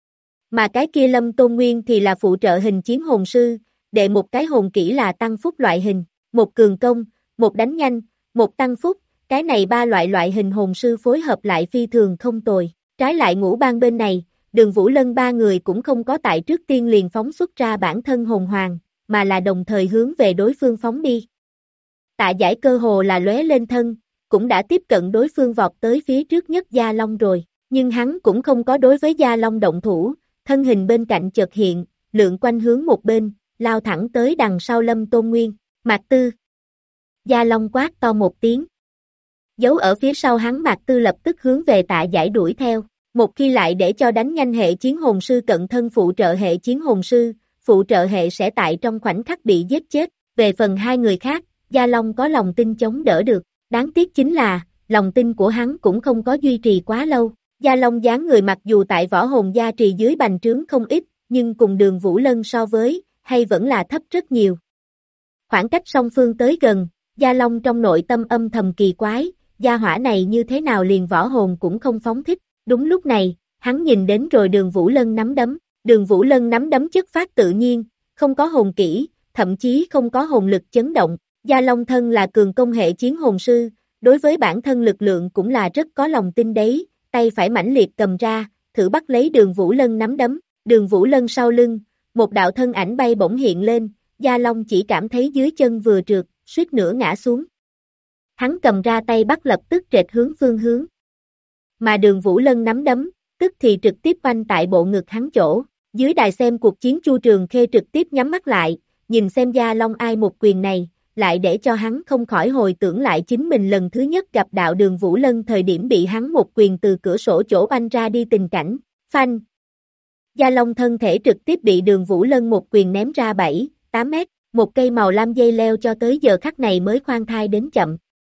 Mà cái kia Lâm Tôn Nguyên thì là phụ trợ hình chiến hồn sư, đệ một cái hồn kỹ là tăng phúc loại hình, một cường công, một đánh nhanh, một tăng phúc, cái này 3 loại hình hồn sư phối hợp lại phi thường không tồi. Trái lại ngũ bang bên này, Đường Vũ Lân 3 người cũng không có tại trước tiên liền phóng xuất ra bản thân hồn hoàng, mà là đồng thời hướng về đối phương phóng đi. Tạ Giải cơ hồ là lóe lên thân, cũng đã tiếp cận đối phương vọt tới phía trước nhất Gia Long rồi, nhưng hắn cũng không có đối với Gia Long động thủ, thân hình bên cạnh chợt hiện, lượn quanh hướng một bên, lao thẳng tới đằng sau Lâm Tôn Nguyên, Mạc Tư. Gia Long quát to một tiếng. Giấu ở phía sau hắn Mạc Tư lập tức hướng về Tạ Giải đuổi theo, một khi lại để cho đánh nhanh hệ chiến hồn sư cận thân phụ trợ hệ chiến hồn sư, phụ trợ hệ sẽ tại trong khoảnh khắc bị giết chết, về phần 2 người khác, Gia Long có lòng tin chống đỡ được, đáng tiếc chính là, lòng tin của hắn cũng không có duy trì quá lâu, Gia Long dáng người mặc dù tại võ hồn gia trì dưới bành trướng không ít, nhưng cùng Đường Vũ Lân so với, hay vẫn là thấp rất nhiều. Khoảng cách song phương tới gần, Gia Long trong nội tâm âm thầm kỳ quái, gia hỏa này như thế nào liền võ hồn cũng không phóng thích. Đúng lúc này, hắn nhìn đến rồi Đường Vũ Lân nắm đấm, Đường Vũ Lân nắm đấm chất phát tự nhiên, không có hồn kỹ, thậm chí không có hồn lực chấn động. Gia Long thân là cường công hệ chiến hồn sư, đối với bản thân lực lượng cũng là rất có lòng tin đấy, tay phải mãnh liệt cầm ra, thử bắt lấy Đường Vũ Lân nắm đấm, Đường Vũ Lân sau lưng, một đạo thân ảnh bay bổng hiện lên, Gia Long chỉ cảm thấy dưới chân vừa trượt, suýt nữa ngã xuống. Hắn cầm ra tay bắt lập tức trệt hướng phương hướng. Mà Đường Vũ Lân nắm đấm, tức thì trực tiếp oanh tại bộ ngực hắn chỗ. Dưới đài xem cuộc chiến Chu Trường Khê trực tiếp nhắm mắt lại, nhìn xem Gia Long ai một quyền này, lại để cho hắn không khỏi hồi tưởng lại chính mình lần thứ nhất gặp đạo Đường Vũ Lân thời điểm bị hắn một quyền từ cửa sổ chỗ oanh ra đi tình cảnh. Phanh! Gia Long thân thể trực tiếp bị Đường Vũ Lân một quyền ném ra 7-8 mét, một cây màu lam dây leo cho tới giờ khắc này mới khoan thai đến chậm.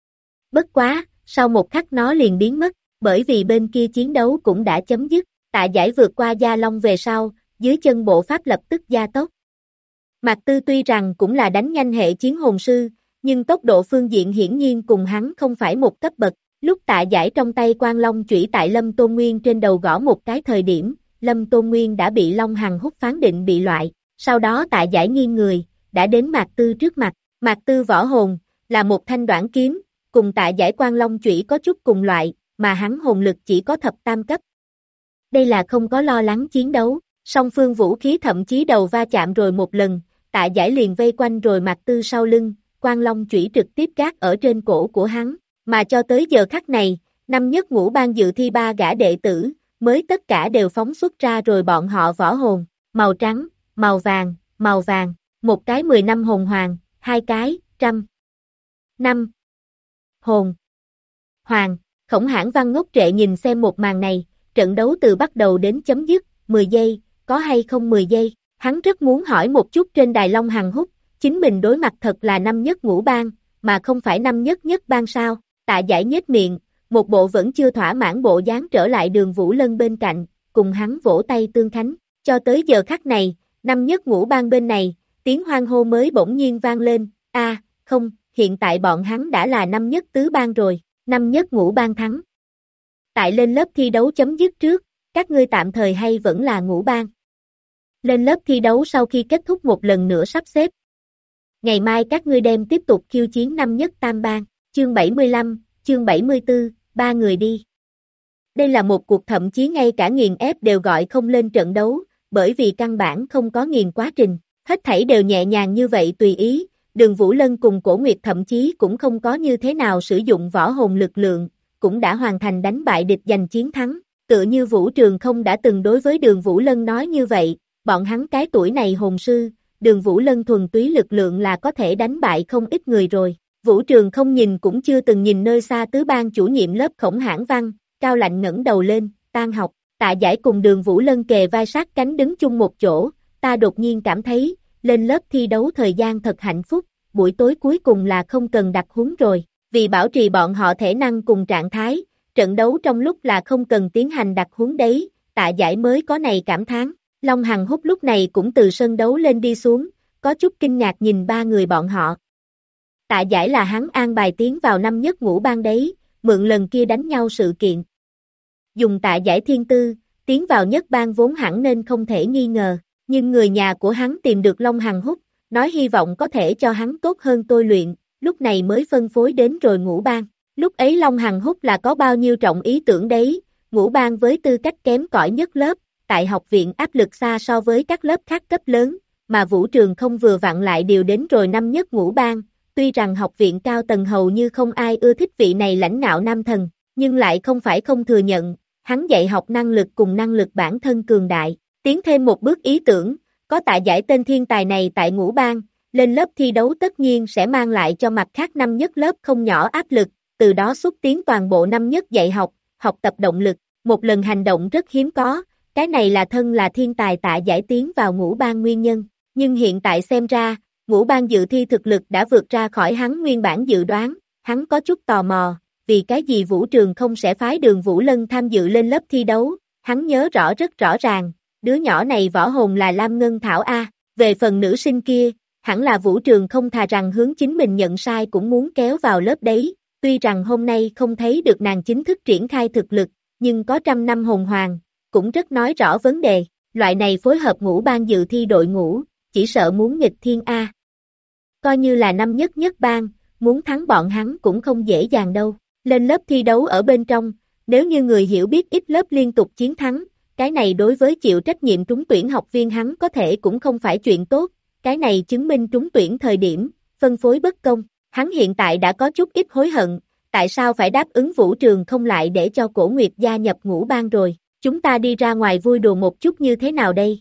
Bất quá, sau một khắc nó liền biến mất, bởi vì bên kia chiến đấu cũng đã chấm dứt, Tạ Giải vượt qua Gia Long về sau, dưới chân bộ pháp lập tức gia tốc. Mạc Tư tuy rằng cũng là đánh nhanh hệ chiến hồn sư, nhưng tốc độ phương diện hiển nhiên cùng hắn không phải một cấp bậc, lúc Tạ Giải trong tay Quang Long chủy tại Lâm Tôn Nguyên trên đầu gõ một cái thời điểm, Lâm Tôn Nguyên đã bị Long Hằng Húc phán định bị loại, sau đó Tạ Giải nghiêng người, đã đến Mạc Tư trước mặt, Mạc Tư võ hồn, là một thanh đoản kiếm, cùng Tạ Giải Quang Long chủy có chút cùng loại, mà hắn hồn lực chỉ có thập tam cấp. Đây là không có lo lắng chiến đấu, song phương vũ khí thậm chí đầu va chạm rồi một lần, Tạ Giải liền vây quanh rồi Mạc Tư sau lưng, Quang Long chủy trực tiếp gác ở trên cổ của hắn, mà cho tới giờ khắc này, năm nhất ngũ ban dự thi ba gã đệ tử, mới tất cả đều phóng xuất ra rồi bọn họ võ hồn, màu trắng, màu vàng, một cái 10 năm hồn hoàng, hai cái, 100 năm hồn hoàng. Khổng Hãn Văn ngốc trệ nhìn xem một màn này, trận đấu từ bắt đầu đến chấm dứt, 10 giây, có hay không 10 giây, hắn rất muốn hỏi một chút trên đài Long Hằng Húc, chính mình đối mặt thật là năm nhất ngũ bang, mà không phải năm nhất nhất bang sao, Tạ Giải nhếch miệng, một bộ vẫn chưa thỏa mãn bộ dáng trở lại Đường Vũ Lân bên cạnh, cùng hắn vỗ tay tương khánh, cho tới giờ khắc này, năm nhất ngũ bang bên này, tiếng hoan hô mới bỗng nhiên vang lên, không, hiện tại bọn hắn đã là năm nhất tứ bang rồi, năm nhất ngũ bang thắng. Tại lên lớp thi đấu chấm dứt trước, các ngươi tạm thời hay vẫn là ngũ bang. Lên lớp thi đấu sau khi kết thúc một lần nữa sắp xếp. Ngày mai các ngươi đem tiếp tục khiêu chiến năm nhất tam bang, chương 75, chương 74, ba người đi. Đây là một cuộc thậm chí ngay cả nghiền ép đều gọi không lên trận đấu, bởi vì căn bản không có nghiền quá trình, hết thảy đều nhẹ nhàng như vậy tùy ý, Đường Vũ Lân cùng Cổ Nguyệt thậm chí cũng không có như thế nào sử dụng võ hồn lực lượng, cũng đã hoàn thành đánh bại địch giành chiến thắng, tựa như Vũ Trường không đã từng đối với Đường Vũ Lân nói như vậy, bọn hắn cái tuổi này hồn sư, Đường Vũ Lân thuần túy lực lượng là có thể đánh bại không ít người rồi. Vũ Trường không nhìn cũng chưa từng nhìn nơi xa tứ ban chủ nhiệm lớp Khổng Hãn Văn, cao lạnh ngẩng đầu lên, tan học, Tạ Giải cùng Đường Vũ Lân kề vai sát cánh đứng chung một chỗ, ta đột nhiên cảm thấy, lên lớp thi đấu thời gian thật hạnh phúc, buổi tối cuối cùng là không cần đặt huấn rồi, vì bảo trì bọn họ thể năng cùng trạng thái, trận đấu trong lúc là không cần tiến hành đặt huấn đấy, Tạ Giải mới có này cảm thán. Long Hằng Húc lúc này cũng từ sân đấu lên đi xuống, có chút kinh ngạc nhìn ba người bọn họ. Tạ Giải là hắn an bài tiến vào năm nhất ngũ bang đấy, mượn lần kia đánh nhau sự kiện. Dùng Tạ Giải thiên tư, tiến vào nhất bang vốn hẳn nên không thể nghi ngờ, nhưng người nhà của hắn tìm được Long Hằng Húc, nói hy vọng có thể cho hắn tốt hơn tôi luyện, lúc này mới phân phối đến rồi ngũ bang. Lúc ấy Long Hằng Húc là có bao nhiêu trọng ý tưởng đấy, ngũ bang với tư cách kém cỏi nhất lớp, tại học viện áp lực xa so với các lớp khác cấp lớn, mà Vũ Trường không vừa vặn lại điều đến rồi năm nhất ngũ bang, tuy rằng học viện cao tầng hầu như không ai ưa thích vị này lãnh ngạo nam thần, nhưng lại không phải không thừa nhận, hắn dạy học năng lực cùng năng lực bản thân cường đại, tiến thêm một bước ý tưởng, có Tạ Giải tên thiên tài này tại ngũ bang, lên lớp thi đấu tất nhiên sẽ mang lại cho mặt khác năm nhất lớp không nhỏ áp lực, từ đó xúc tiến toàn bộ năm nhất dạy học, học tập động lực, một lần hành động rất hiếm có. Cái này là thân là thiên tài Tạ Giải tiến vào ngũ bang nguyên nhân, nhưng hiện tại xem ra, ngũ bang dự thi thực lực đã vượt ra khỏi hắn nguyên bản dự đoán, hắn có chút tò mò, vì cái gì Vũ Trường không sẽ phái Đường Vũ Lân tham dự lên lớp thi đấu, hắn nhớ rất rõ ràng, đứa nhỏ này võ hồn là Lam Ngân Thảo A, về phần nữ sinh kia, hẳn là Vũ Trường không thà rằng hướng chính mình nhận sai cũng muốn kéo vào lớp đấy, tuy rằng hôm nay không thấy được nàng chính thức triển khai thực lực, nhưng có 100 năm hồn hoàng. Cũng rất nói rõ vấn đề, loại này phối hợp ngũ bang dự thi đội ngũ, chỉ sợ muốn nghịch thiên A. Coi như là năm nhất nhất bang, muốn thắng bọn hắn cũng không dễ dàng đâu, lên lớp thi đấu ở bên trong, nếu như người hiểu biết ít lớp liên tục chiến thắng, cái này đối với chịu trách nhiệm trúng tuyển học viên hắn có thể cũng không phải chuyện tốt, cái này chứng minh trúng tuyển thời điểm, phân phối bất công, hắn hiện tại đã có chút ít hối hận, tại sao phải đáp ứng Vũ Trường không lại để cho Cổ Nguyệt gia nhập ngũ bang rồi. Chúng ta đi ra ngoài vui đùa một chút như thế nào đây?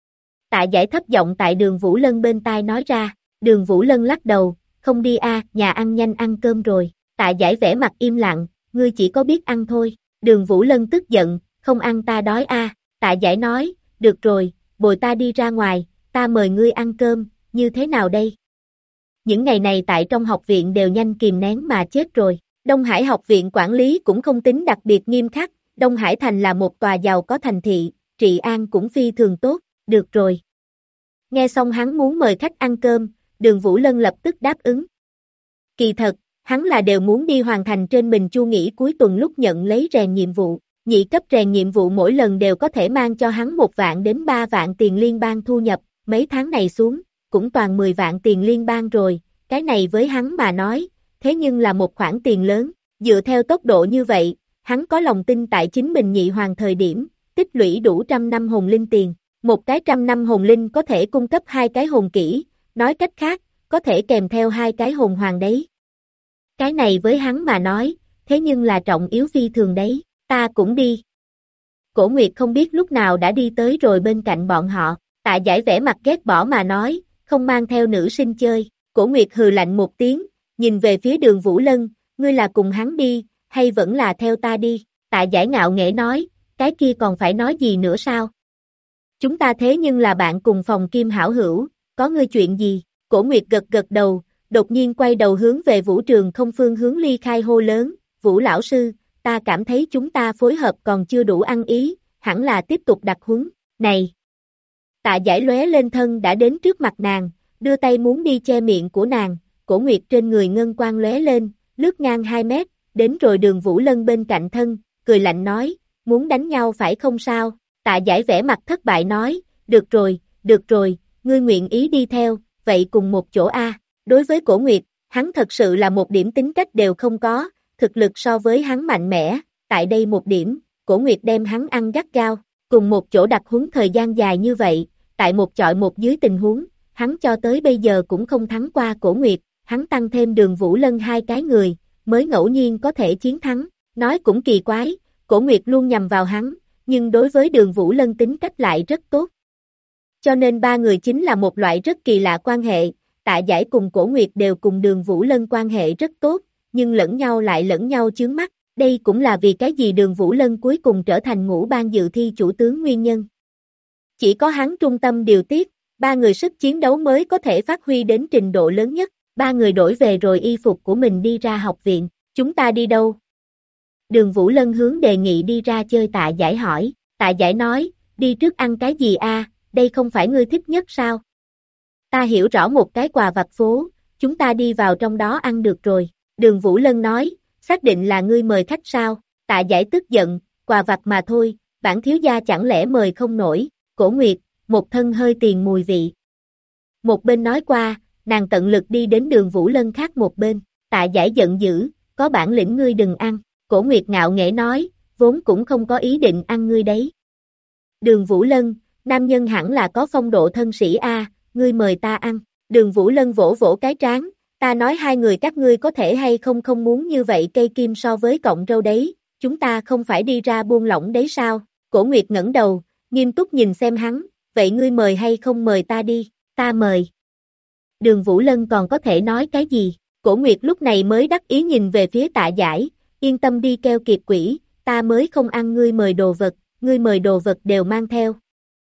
Tạ Giải thấp giọng tại Đường Vũ Lân bên tai nói ra, Đường Vũ Lân lắc đầu, không đi nhà ăn nhanh ăn cơm rồi, Tạ Giải vẻ mặt im lặng, ngươi chỉ có biết ăn thôi, Đường Vũ Lân tức giận, không ăn ta đói Tạ Giải nói, được rồi, bồi ta đi ra ngoài, ta mời ngươi ăn cơm, như thế nào đây? Những ngày này tại trong học viện đều nhanh kìm nén mà chết rồi, Đông Hải học viện quản lý cũng không tính đặc biệt nghiêm khắc, Đông Hải Thành là một tòa giàu có thành thị, trị an cũng phi thường tốt, được rồi. Nghe xong hắn muốn mời khách ăn cơm, Đường Vũ Lân lập tức đáp ứng. Kỳ thật, hắn là đều muốn đi hoàn thành trên mình chu nghỉ cuối tuần lúc nhận lấy rèn nhiệm vụ, nhị cấp rèn nhiệm vụ mỗi lần đều có thể mang cho hắn 1 vạn đến 3 vạn tiền liên bang thu nhập, mấy tháng này xuống, cũng toàn 10 vạn tiền liên bang rồi, cái này với hắn mà nói, thế nhưng là một khoản tiền lớn, dựa theo tốc độ như vậy, hắn có lòng tin tại chính mình nhị hoàng thời điểm, tích lũy đủ 100 năm hồn linh tiền. Một cái 100 năm hồn linh có thể cung cấp 2 cái hồn kỹ, nói cách khác, có thể kèm theo 2 cái hồn hoàng đấy. Cái này với hắn mà nói, thế nhưng là trọng yếu phi thường đấy, ta cũng đi. Cổ Nguyệt không biết lúc nào đã đi tới rồi bên cạnh bọn họ, Tạ Giải vẻ mặt ghét bỏ mà nói, không mang theo nữ sinh chơi. Cổ Nguyệt hừ lạnh một tiếng, nhìn về phía Đường Vũ Lân, ngươi là cùng hắn đi, hay vẫn là theo ta đi? Tạ Giải ngạo nghễ nói, cái kia còn phải nói gì nữa sao? Chúng ta thế nhưng là bạn cùng phòng Kim hảo hữu, có ngươi chuyện gì? Cổ Nguyệt gật gật đầu, đột nhiên quay đầu hướng về Vũ Trường Không phương hướng ly khai hô lớn, Vũ lão sư, ta cảm thấy chúng ta phối hợp còn chưa đủ ăn ý, hẳn là tiếp tục đặt huấn, này. Tạ Giải lóe lên thân đã đến trước mặt nàng, đưa tay muốn đi che miệng của nàng, Cổ Nguyệt trên người ngân quang lóe lên, lướt ngang 2 mét, đến rồi Đường Vũ Lân bên cạnh thân, cười lạnh nói, muốn đánh nhau phải không sao? Tạ Giải vẻ mặt thất bại nói, được rồi, ngươi nguyện ý đi theo, vậy cùng một chỗ a. Đối với Cổ Nguyệt, hắn thật sự là một điểm tính cách đều không có, thực lực so với hắn mạnh mẽ, tại đây một điểm, Cổ Nguyệt đem hắn ăn gắt gao, cùng một chỗ đặt huấn thời gian dài như vậy, tại một chọi một dưới tình huống, hắn cho tới bây giờ cũng không thắng qua Cổ Nguyệt, hắn tăng thêm Đường Vũ Lân 2 cái người, mới ngẫu nhiên có thể chiến thắng, nói cũng kỳ quái, Cổ Nguyệt luôn nhằm vào hắn, nhưng đối với Đường Vũ Lân tính cách lại rất tốt. Cho nên 3 người chính là một loại rất kỳ lạ quan hệ, Tạ Giải cùng Cổ Nguyệt đều cùng Đường Vũ Lân quan hệ rất tốt, nhưng lẫn nhau lại lẫn nhau chướng mắt, đây cũng là vì cái gì Đường Vũ Lân cuối cùng trở thành ngũ ban dự thi chủ tướng nguyên nhân. Chỉ có hắn trung tâm điều tiết, 3 người sức chiến đấu mới có thể phát huy đến trình độ lớn nhất, 3 người đổi về rồi y phục của mình đi ra học viện, chúng ta đi đâu? Đường Vũ Lân hướng đề nghị đi ra chơi. Tạ Giải hỏi, Tạ Giải nói, đi trước ăn cái gì a? Đây không phải ngươi thích nhất sao? Ta hiểu rõ một cái quà vặt phố, chúng ta đi vào trong đó ăn được rồi. Đường Vũ Lân nói, xác định là ngươi mời khách sao? Tạ Giải tức giận, quà vặt mà thôi, bản thiếu gia chẳng lẽ mời không nổi? Cổ Nguyệt, một thân hơi tiền mùi vị. Một bên nói qua, nàng tận lực đi đến Đường Vũ Lân khác một bên. Tạ Giải giận dữ, có bản lĩnh ngươi đừng ăn. Cổ Nguyệt ngạo nghễ nói, vốn cũng không có ý định ăn ngươi đấy. Đường Vũ Lân, nam nhân hẳn là có phong độ thân sĩ a, ngươi mời ta ăn. Đường Vũ Lân vỗ vỗ cái trán, ta nói 2 người các ngươi có thể hay không muốn như vậy cây kim so với cọng râu đấy, chúng ta không phải đi ra buông lỏng đấy sao? Cổ Nguyệt ngẩng đầu, nghiêm túc nhìn xem hắn, vậy ngươi mời hay không mời ta đi, ta mời. Đường Vũ Lân còn có thể nói cái gì? Cổ Nguyệt lúc này mới đắc ý nhìn về phía Tạ Giải, yên tâm đi keo kiệt quỷ, ta mới không ăn ngươi mời đồ vật, ngươi mời đồ vật đều mang theo.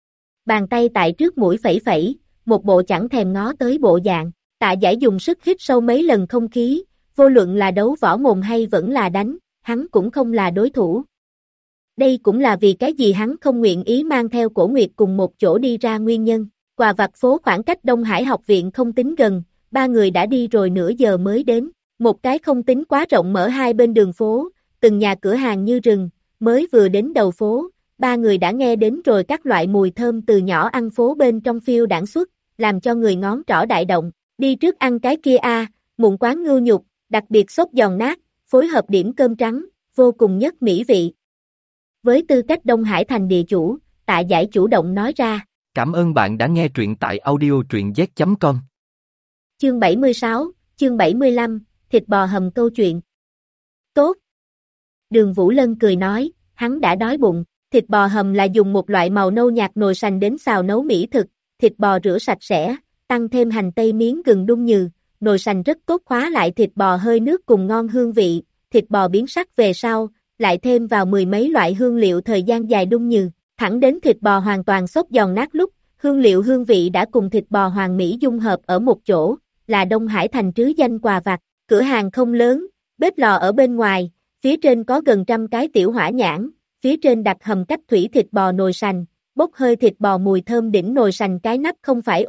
Bàn tay tại trước mũi phẩy phẩy, một bộ chẳng thèm ngó tới bộ dạng, Tạ Giải dùng sức hít sâu mấy lần không khí, vô luận là đấu võ mồm hay vẫn là đánh, hắn cũng không là đối thủ. Đây cũng là vì cái gì hắn không nguyện ý mang theo Cổ Nguyệt cùng một chỗ đi ra nguyên nhân. Quà vặt phố khoảng cách Đông Hải học viện không tính gần, 3 người đã đi rồi nửa giờ mới đến, một cái không tính quá rộng mở hai bên đường phố, từng nhà cửa hàng như rừng, mới vừa đến đầu phố, 3 người đã nghe đến rồi các loại mùi thơm từ nhỏ ăn phố bên trong phiêu đãng xuất, làm cho người ngón trỏ đại động, đi trước ăn cái kia a, mụn quán ngưu nhục, đặc biệt xốp giòn nát, phối hợp điểm cơm trắng, vô cùng nhất mỹ vị. Với tư cách Đông Hải thành địa chủ, Tạ Giải chủ động nói ra. Cảm ơn bạn đã nghe truyện tại audio truyện z.com. Chương 76, chương 75, thịt bò hầm câu chuyện. Tốt. Đường Vũ Lân cười nói, hắn đã đói bụng, thịt bò hầm là dùng một loại màu nâu nhạt nồi sành đến xào nấu mỹ thực, thịt bò rửa sạch sẽ, tăng thêm hành tây miếng gừng đun nhừ, nồi sành rất tốt khóa lại thịt bò hơi nước cùng ngon hương vị, thịt bò biến sắc về sau, lại thêm vào 10 mấy loại hương liệu thời gian dài đun nhừ, thẳng đến thịt bò hoàn toàn xốp giòn nát lúc, hương liệu hương vị đã cùng thịt bò hoàng mỹ dung hợp ở một chỗ, là Đông Hải thành trứ danh quà vặt, cửa hàng không lớn, bếp lò ở bên ngoài, phía trên có gần 100 cái tiểu hỏa nhãn, phía trên đặt hầm cách thủy thịt bò nồi sành, bốc hơi thịt bò mùi thơm đỉnh nồi sành cái nắp không phải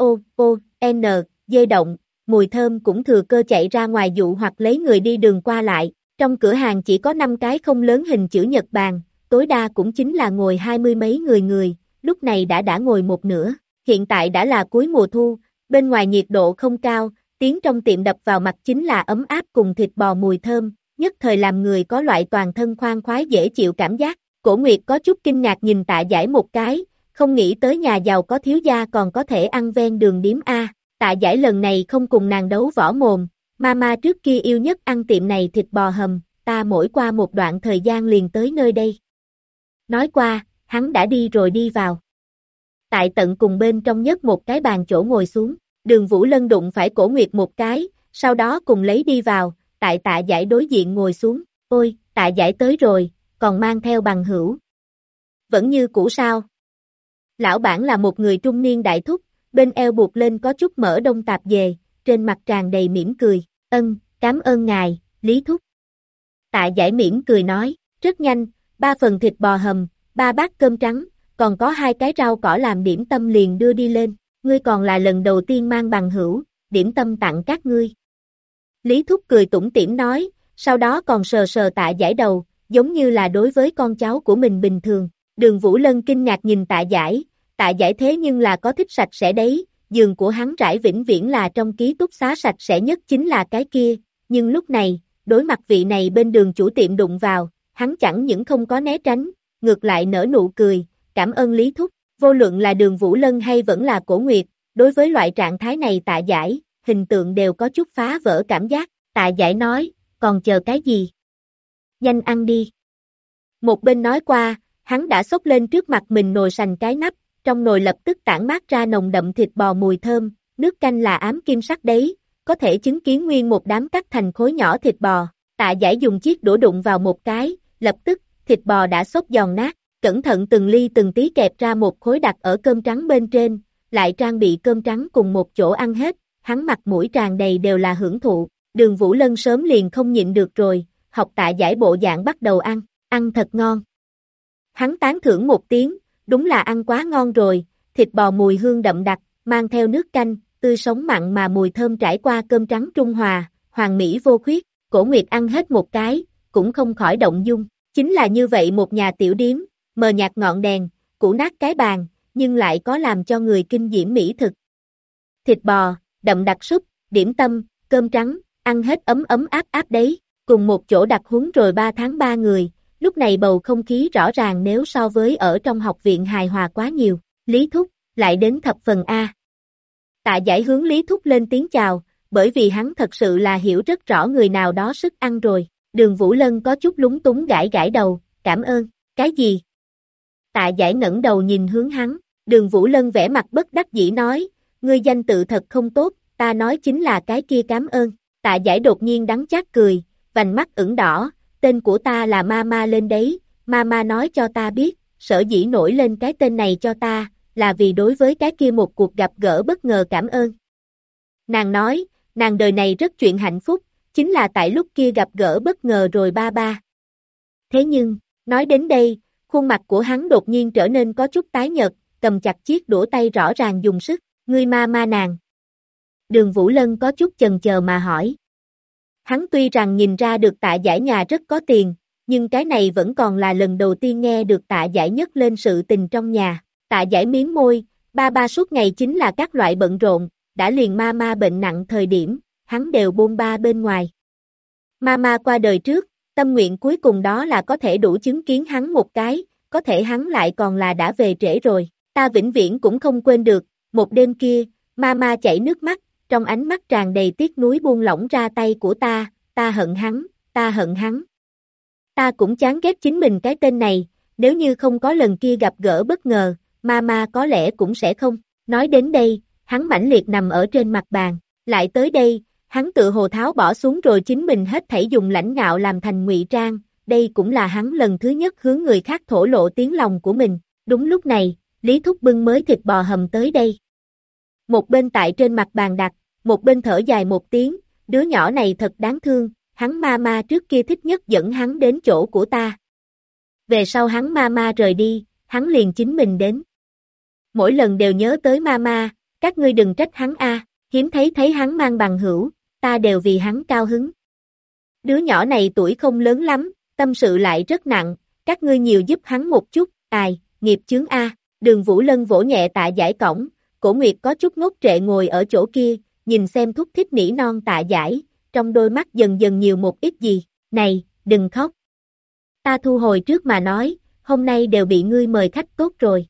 dê động, mùi thơm cũng thừa cơ chạy ra ngoài dụ hoặc lấy người đi đường qua lại, trong cửa hàng chỉ có 5 cái không lớn hình chữ nhật bàn, tối đa cũng chính là ngồi 20 mấy người, lúc này đã ngồi một nửa, hiện tại đã là cuối mùa thu, bên ngoài nhiệt độ không cao, tiếng trong tiệm đập vào mặt chính là ấm áp cùng thịt bò mùi thơm, nhất thời làm người có loại toàn thân khoan khoái dễ chịu cảm giác, Cổ Nguyệt có chút kinh ngạc nhìn Tạ Giải một cái, không nghĩ tới nhà giàu có thiếu gia còn có thể ăn ven đường điếm A. Tạ Giải lần này không cùng nàng đấu võ mồm, mama trước kia yêu nhất ăn tiệm này thịt bò hầm, ta mỗi qua một đoạn thời gian liền tới nơi đây. Nói qua, hắn đã đi rồi đi vào. Tại tận cùng bên trong nhất một cái bàn chỗ ngồi xuống, Đường Vũ Lân đụng phải Cổ Nguyệt một cái, sau đó cùng lấy đi vào, tại Tạ Giải đối diện ngồi xuống, ôi, Tạ Giải tới rồi, còn mang theo bằng hữu. Vẫn như cũ sao? Lão bản là một người trung niên đại thúc, bên eo buộc lên có chút mỡ đông tạp dề, trên mặt tràn đầy mỉm cười, cảm ơn ngài, Lý thúc. Tạ Giải mỉm cười nói, rất nhanh, 3 phần thịt bò hầm, 3 bát cơm trắng, còn có 2 cái rau cỏ làm điểm tâm liền đưa đi lên, ngươi còn là lần đầu tiên mang bằng hữu, điểm tâm tặng các ngươi. Lý thúc cười tủm tỉm nói, sau đó còn sờ sờ Tạ Giải đầu, giống như là đối với con cháu của mình bình thường. Đường Vũ Lân kinh ngạc nhìn Tạ Giải thế nhưng là có thích sạch sẽ đấy, giường của hắn trải vĩnh viễn là trong ký túc xá sạch sẽ nhất chính là cái kia, nhưng lúc này, đối mặt vị này bên đường chủ tiệm đụng vào, hắn chẳng những không có né tránh, ngược lại nở nụ cười, cảm ơn Lý thúc, vô luận là Đường Vũ Lân hay vẫn là Cổ Nguyệt, đối với loại trạng thái này Tạ Giải, hình tượng đều có chút phá vỡ cảm giác, Tạ Giải nói, còn chờ cái gì? Nhanh ăn đi. Một bên nói qua, hắn đã xốc lên trước mặt mình nồi sành cái nắp, trong nồi lập tức tản mát ra nồng đậm thịt bò mùi thơm, nước canh là ám kim sắc đấy, có thể chứng kiến nguyên một đám cắt thành khối nhỏ thịt bò. Tạ Giải dùng chiếc đũa đụng vào một cái, lập tức, thịt bò đã xốp giòn nát, cẩn thận từng ly từng tí kẹp ra một khối đặt ở cơm trắng bên trên, lại trang bị cơm trắng cùng một chỗ ăn hết, hắn mặt mũi tràn đầy đều là hưởng thụ. Đường Vũ Lân sớm liền không nhịn được rồi, học Tạ Giải bộ dạng bắt đầu ăn thật ngon. Hắn tán thưởng một tiếng, đúng là ăn quá ngon rồi, thịt bò mùi hương đậm đặc, mang theo nước canh, tươi sống mặn mà mùi thơm trải qua cơm trắng trung hòa, hoàn mỹ vô khuyết. Cổ Nguyệt ăn hết một cái, cũng không khỏi động dung, chính là như vậy một nhà tiểu điếm, mờ nhạt ngọn đèn, cũ nát cái bàn, nhưng lại có làm cho người kinh diễm mỹ thực. Thịt bò, đậm đặc súp, điểm tâm, cơm trắng, ăn hết ấm ấm áp áp đấy, cùng một chỗ đặt huấn rồi 3 tháng 3 người, lúc này bầu không khí rõ ràng nếu so với ở trong học viện hài hòa quá nhiều, Lý thúc, lại đến thập phần A. Tạ Giải hướng Lý thúc lên tiếng chào, bởi vì hắn thật sự là hiểu rất rõ người nào đó sức ăn rồi, Đường Vũ Lân có chút lúng túng gãi gãi đầu, cảm ơn, cái gì? Tạ Giải ngẩng đầu nhìn hướng hắn, Đường Vũ Lân vẻ mặt bất đắc dĩ nói, ngươi danh tự thật không tốt, ta nói chính là cái kia cảm ơn. Tạ Giải đột nhiên đắng chát cười, vành mắt ửng đỏ, tên của ta là Mama lên đấy, Mama nói cho ta biết, sở dĩ nổi lên cái tên này cho ta, là vì đối với cái kia một cuộc gặp gỡ bất ngờ cảm ơn. Nàng nói, nàng đời này rất chuyện hạnh phúc, chính là tại lúc kia gặp gỡ bất ngờ rồi ba ba. Thế nhưng, nói đến đây, khuôn mặt của hắn đột nhiên trở nên có chút tái nhợt, cầm chặt chiếc đũa tay rõ ràng dùng sức, ngươi Mama nàng. Đường Vũ Lân có chút chần chờ mà hỏi. Hắn tuy rằng nhìn ra được Tạ Giải nhà rất có tiền, nhưng cái này vẫn còn là lần đầu tiên nghe được Tạ Giải nhắc lên sự tình trong nhà. Tạ Giải miếm môi, ba suốt ngày chính là các loại bận rộn, đã liền Mama bệnh nặng thời điểm, hắn đều bôn ba bên ngoài. Mama qua đời trước, tâm nguyện cuối cùng đó là có thể đủ chứng kiến hắn một cái, có thể hắn lại còn là đã về trễ rồi. Ta vĩnh viễn cũng không quên được, một đêm kia, Mama chảy nước mắt, trong ánh mắt tràn đầy tiếc nuối buông lỏng ra tay của ta hận hắn, ta hận hắn. Ta cũng chán ghét chính mình cái tên này, nếu như không có lần kia gặp gỡ bất ngờ, Mama có lẽ cũng sẽ không. Nói đến đây, hắn mãnh liệt nằm ở trên mặt bàn, lại tới đây, hắn tự hồ tháo bỏ xuống rồi chính mình hết thảy dùng lãnh ngạo làm thành ngụy trang, đây cũng là hắn lần thứ nhất hướng người khác thổ lộ tiếng lòng của mình. Đúng lúc này, Lý Thúc bưng mới thịt bò hầm tới đây. Một bên tại trên mặt bàn đặt, một bên thở dài một tiếng, đứa nhỏ này thật đáng thương, hắn Mama trước kia thích nhất dẫn hắn đến chỗ của ta. Về sau hắn Mama rời đi, hắn liền chính mình đến. Mỗi lần đều nhớ tới Mama, các ngươi đừng trách hắn a, hiếm thấy hắn mang bằng hữu, ta đều vì hắn cao hứng. Đứa nhỏ này tuổi không lớn lắm, tâm sự lại rất nặng, các ngươi nhiều giúp hắn một chút, nghiệp chướng a. Đường Vũ Lân vỗ nhẹ Tạ Giải cổng, Cổ Nguyệt có chút ngốc trệ ngồi ở chỗ kia, nhìn xem thúc thích nỉ non Tạ Giải, trong đôi mắt dần dần nhiều một ít gì, này, đừng khóc. Ta thu hồi trước mà nói, hôm nay đều bị ngươi mời khách tốt rồi.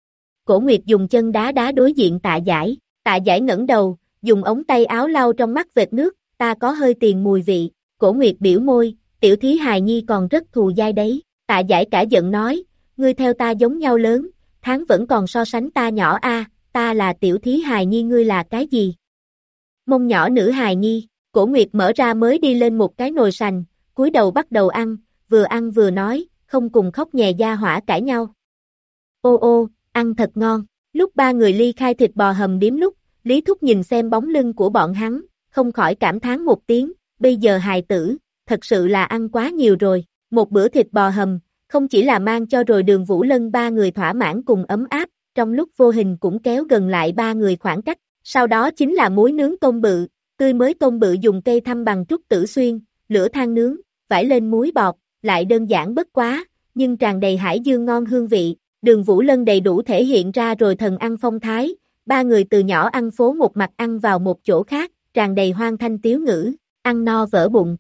Cổ Nguyệt dùng chân đá đá đối diện Tạ Giải, Tạ Giải ngẩng đầu, dùng ống tay áo lau trong mắt vệt nước, ta có hơi tiền mùi vị, Cổ Nguyệt biểu môi, tiểu thí hài nhi còn rất thù dai đấy, Tạ Giải cả giận nói, ngươi theo ta giống nhau lớn, tháng vẫn còn so sánh ta nhỏ a, ta là tiểu thí hài nhi ngươi là cái gì? Mông nhỏ nữ hài nhi, Cổ Nguyệt mở ra mới đi lên một cái nồi sành, cúi đầu bắt đầu ăn vừa nói, không cùng khóc nhè da hỏa cãi nhau. Ô ô, ăn thật ngon, lúc ba người ly khai thịt bò hầm điếm lúc, Lý Thúc nhìn xem bóng lưng của bọn hắn, không khỏi cảm thán một tiếng, bây giờ hài tử, thật sự là ăn quá nhiều rồi, một bữa thịt bò hầm, không chỉ là mang cho rồi Đường Vũ Lân ba người thỏa mãn cùng ấm áp, trong lúc vô hình cũng kéo gần lại ba người khoảng cách, sau đó chính là muối nướng tôm bự, tươi mới tôm bự dùng cây thăm bằng trúc tử xuyên, lửa than nướng, vải lên muối bọt, lại đơn giản bất quá, nhưng tràn đầy hải dương ngon hương vị, Đường Vũ Lân đầy đủ thể hiện ra rồi thần ăn phong thái, ba người từ nhỏ ăn phố một mặt ăn vào một chỗ khác, tràn đầy hoang thanh tiếu ngữ, ăn no vỡ bụng.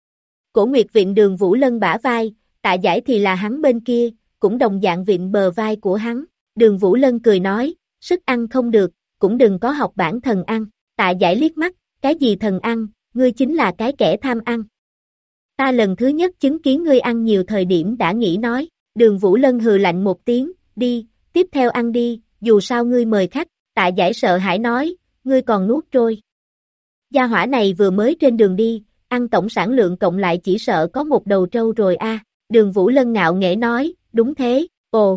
Cổ Nguyệt vịn Đường Vũ Lân bả vai, Tạ Giải thì là hắn bên kia, cũng đồng dạng vịn bờ vai của hắn, Đường Vũ Lân cười nói, sức ăn không được, cũng đừng có học bản thần ăn, Tạ Giải liếc mắt, cái gì thần ăn, ngươi chính là cái kẻ tham ăn. Ta lần thứ nhất chứng kiến ngươi ăn nhiều thời điểm đã nghĩ nói, Đường Vũ Lân hừ lạnh một tiếng, đi, tiếp theo ăn đi, dù sao ngươi mời khách, Tạ Giải sợ hãi nói, ngươi còn nuốt trôi. Gia hỏa này vừa mới trên đường đi, ăn tổng sản lượng cộng lại chỉ sợ có một đầu trâu rồi a. Đường Vũ Lân ngạo nghễ nói, đúng thế, ồ.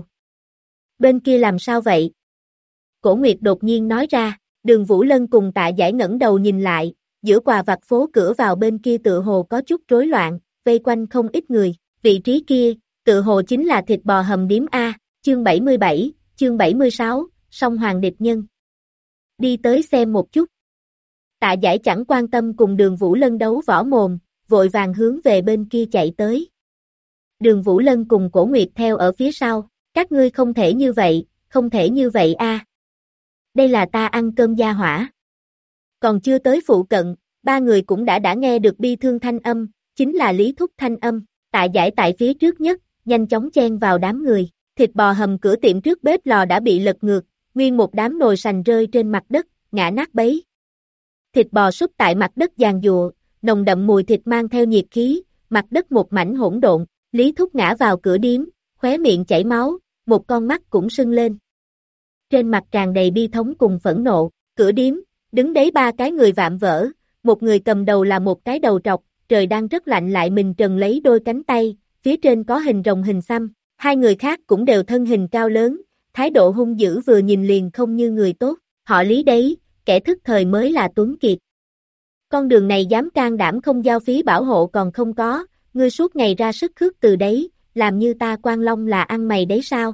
Bên kia làm sao vậy? Cổ Nguyệt đột nhiên nói ra, Đường Vũ Lân cùng Tạ Giải ngẩng đầu nhìn lại, giữa quà vặt phố cửa vào bên kia tựa hồ có chút rối loạn, vây quanh không ít người, vị trí kia, tựa hồ chính là thịt bò hầm điếm A, chương 77, chương 76, song hoàng địch nhân. Đi tới xem một chút. Tạ Giải chẳng quan tâm cùng Đường Vũ Lân đấu võ mồm, vội vàng hướng về bên kia chạy tới. Đường Vũ Lân cùng Cổ Nguyệt theo ở phía sau, các ngươi không thể như vậy, không thể như vậy a. Đây là ta ăn cơm gia hỏa. Còn chưa tới phụ cận, ba người cũng đã nghe được bi thương thanh âm, chính là Lý Thúc thanh âm, Tạ Giải tại phía trước nhất, nhanh chóng chen vào đám người, thịt bò hầm cửa tiệm trước bếp lò đã bị lật ngược, nguyên một đám nồi sành rơi trên mặt đất, ngã nát bấy. Thịt bò súp tại mặt đất giàn giụa, nồng đậm mùi thịt mang theo nhiệt khí, mặt đất một mảnh hỗn độn, Lý Thúc ngã vào cửa điếm, khóe miệng chảy máu, một con mắt cũng sưng lên. Trên mặt tràn đầy bi thống cùng phẫn nộ, cửa điếm, đứng đấy ba cái người vạm vỡ, một người cầm đầu là một cái đầu trọc, trời đang rất lạnh lại mình trần lấy đôi cánh tay, phía trên có hình rồng hình xăm, hai người khác cũng đều thân hình cao lớn, thái độ hung dữ vừa nhìn liền không như người tốt, họ Lý đấy, kẻ thức thời mới là Tuấn Kiệt. Con đường này dám can đảm không giao phí bảo hộ còn không có, ngươi suốt ngày ra sức khước từ đấy, làm như ta Quan Long là ăn mày đấy sao?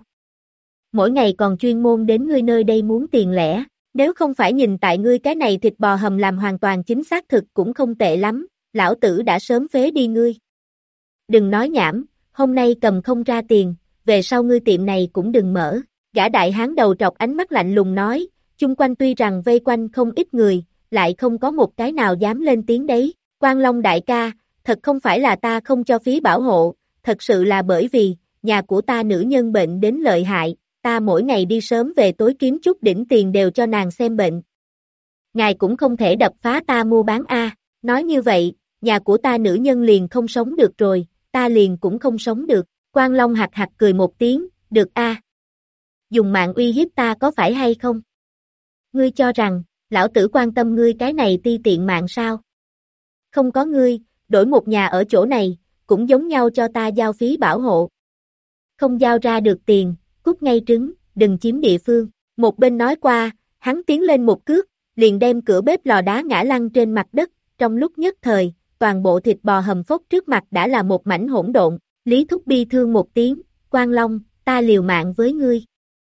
Mỗi ngày còn chuyên môn đến ngươi nơi đây muốn tiền lẻ, nếu không phải nhìn tại ngươi cái này thịt bò hầm làm hoàn toàn chính xác thực cũng không tệ lắm, lão tử đã sớm phế đi ngươi. Đừng nói nhảm, hôm nay cầm không ra tiền, về sau ngươi tiệm này cũng đừng mở, gã đại hán đầu trọc ánh mắt lạnh lùng nói, chung quanh tuy rằng vây quanh không ít người, lại không có một cái nào dám lên tiếng đấy, Quan Long đại ca, thật không phải là ta không cho phí bảo hộ, thật sự là bởi vì, nhà của ta nữ nhân bệnh đến lợi hại, ta mỗi ngày đi sớm về tối kiếm chút đỉnh tiền đều cho nàng xem bệnh. Ngài cũng không thể đập phá ta mua bán a, nói như vậy, nhà của ta nữ nhân liền không sống được rồi, ta liền cũng không sống được, Quan Long hạc hạc cười một tiếng, được a. Dùng mạng uy hiếp ta có phải hay không? Ngươi cho rằng, lão tử quan tâm ngươi cái này ti tiện mạng sao? Không có ngươi, đổi một nhà ở chỗ này, cũng giống nhau cho ta giao phí bảo hộ. Không giao ra được tiền, cút ngay trứng, đừng chiếm địa phương. Một bên nói qua, hắn tiến lên một cước, liền đem cửa bếp lò đá ngã lăn trên mặt đất, trong lúc nhất thời, toàn bộ thịt bò hầm phốc trước mặt đã là một mảnh hỗn độn. Lý Thúc bi thương một tiếng, Quan Long, ta liều mạng với ngươi.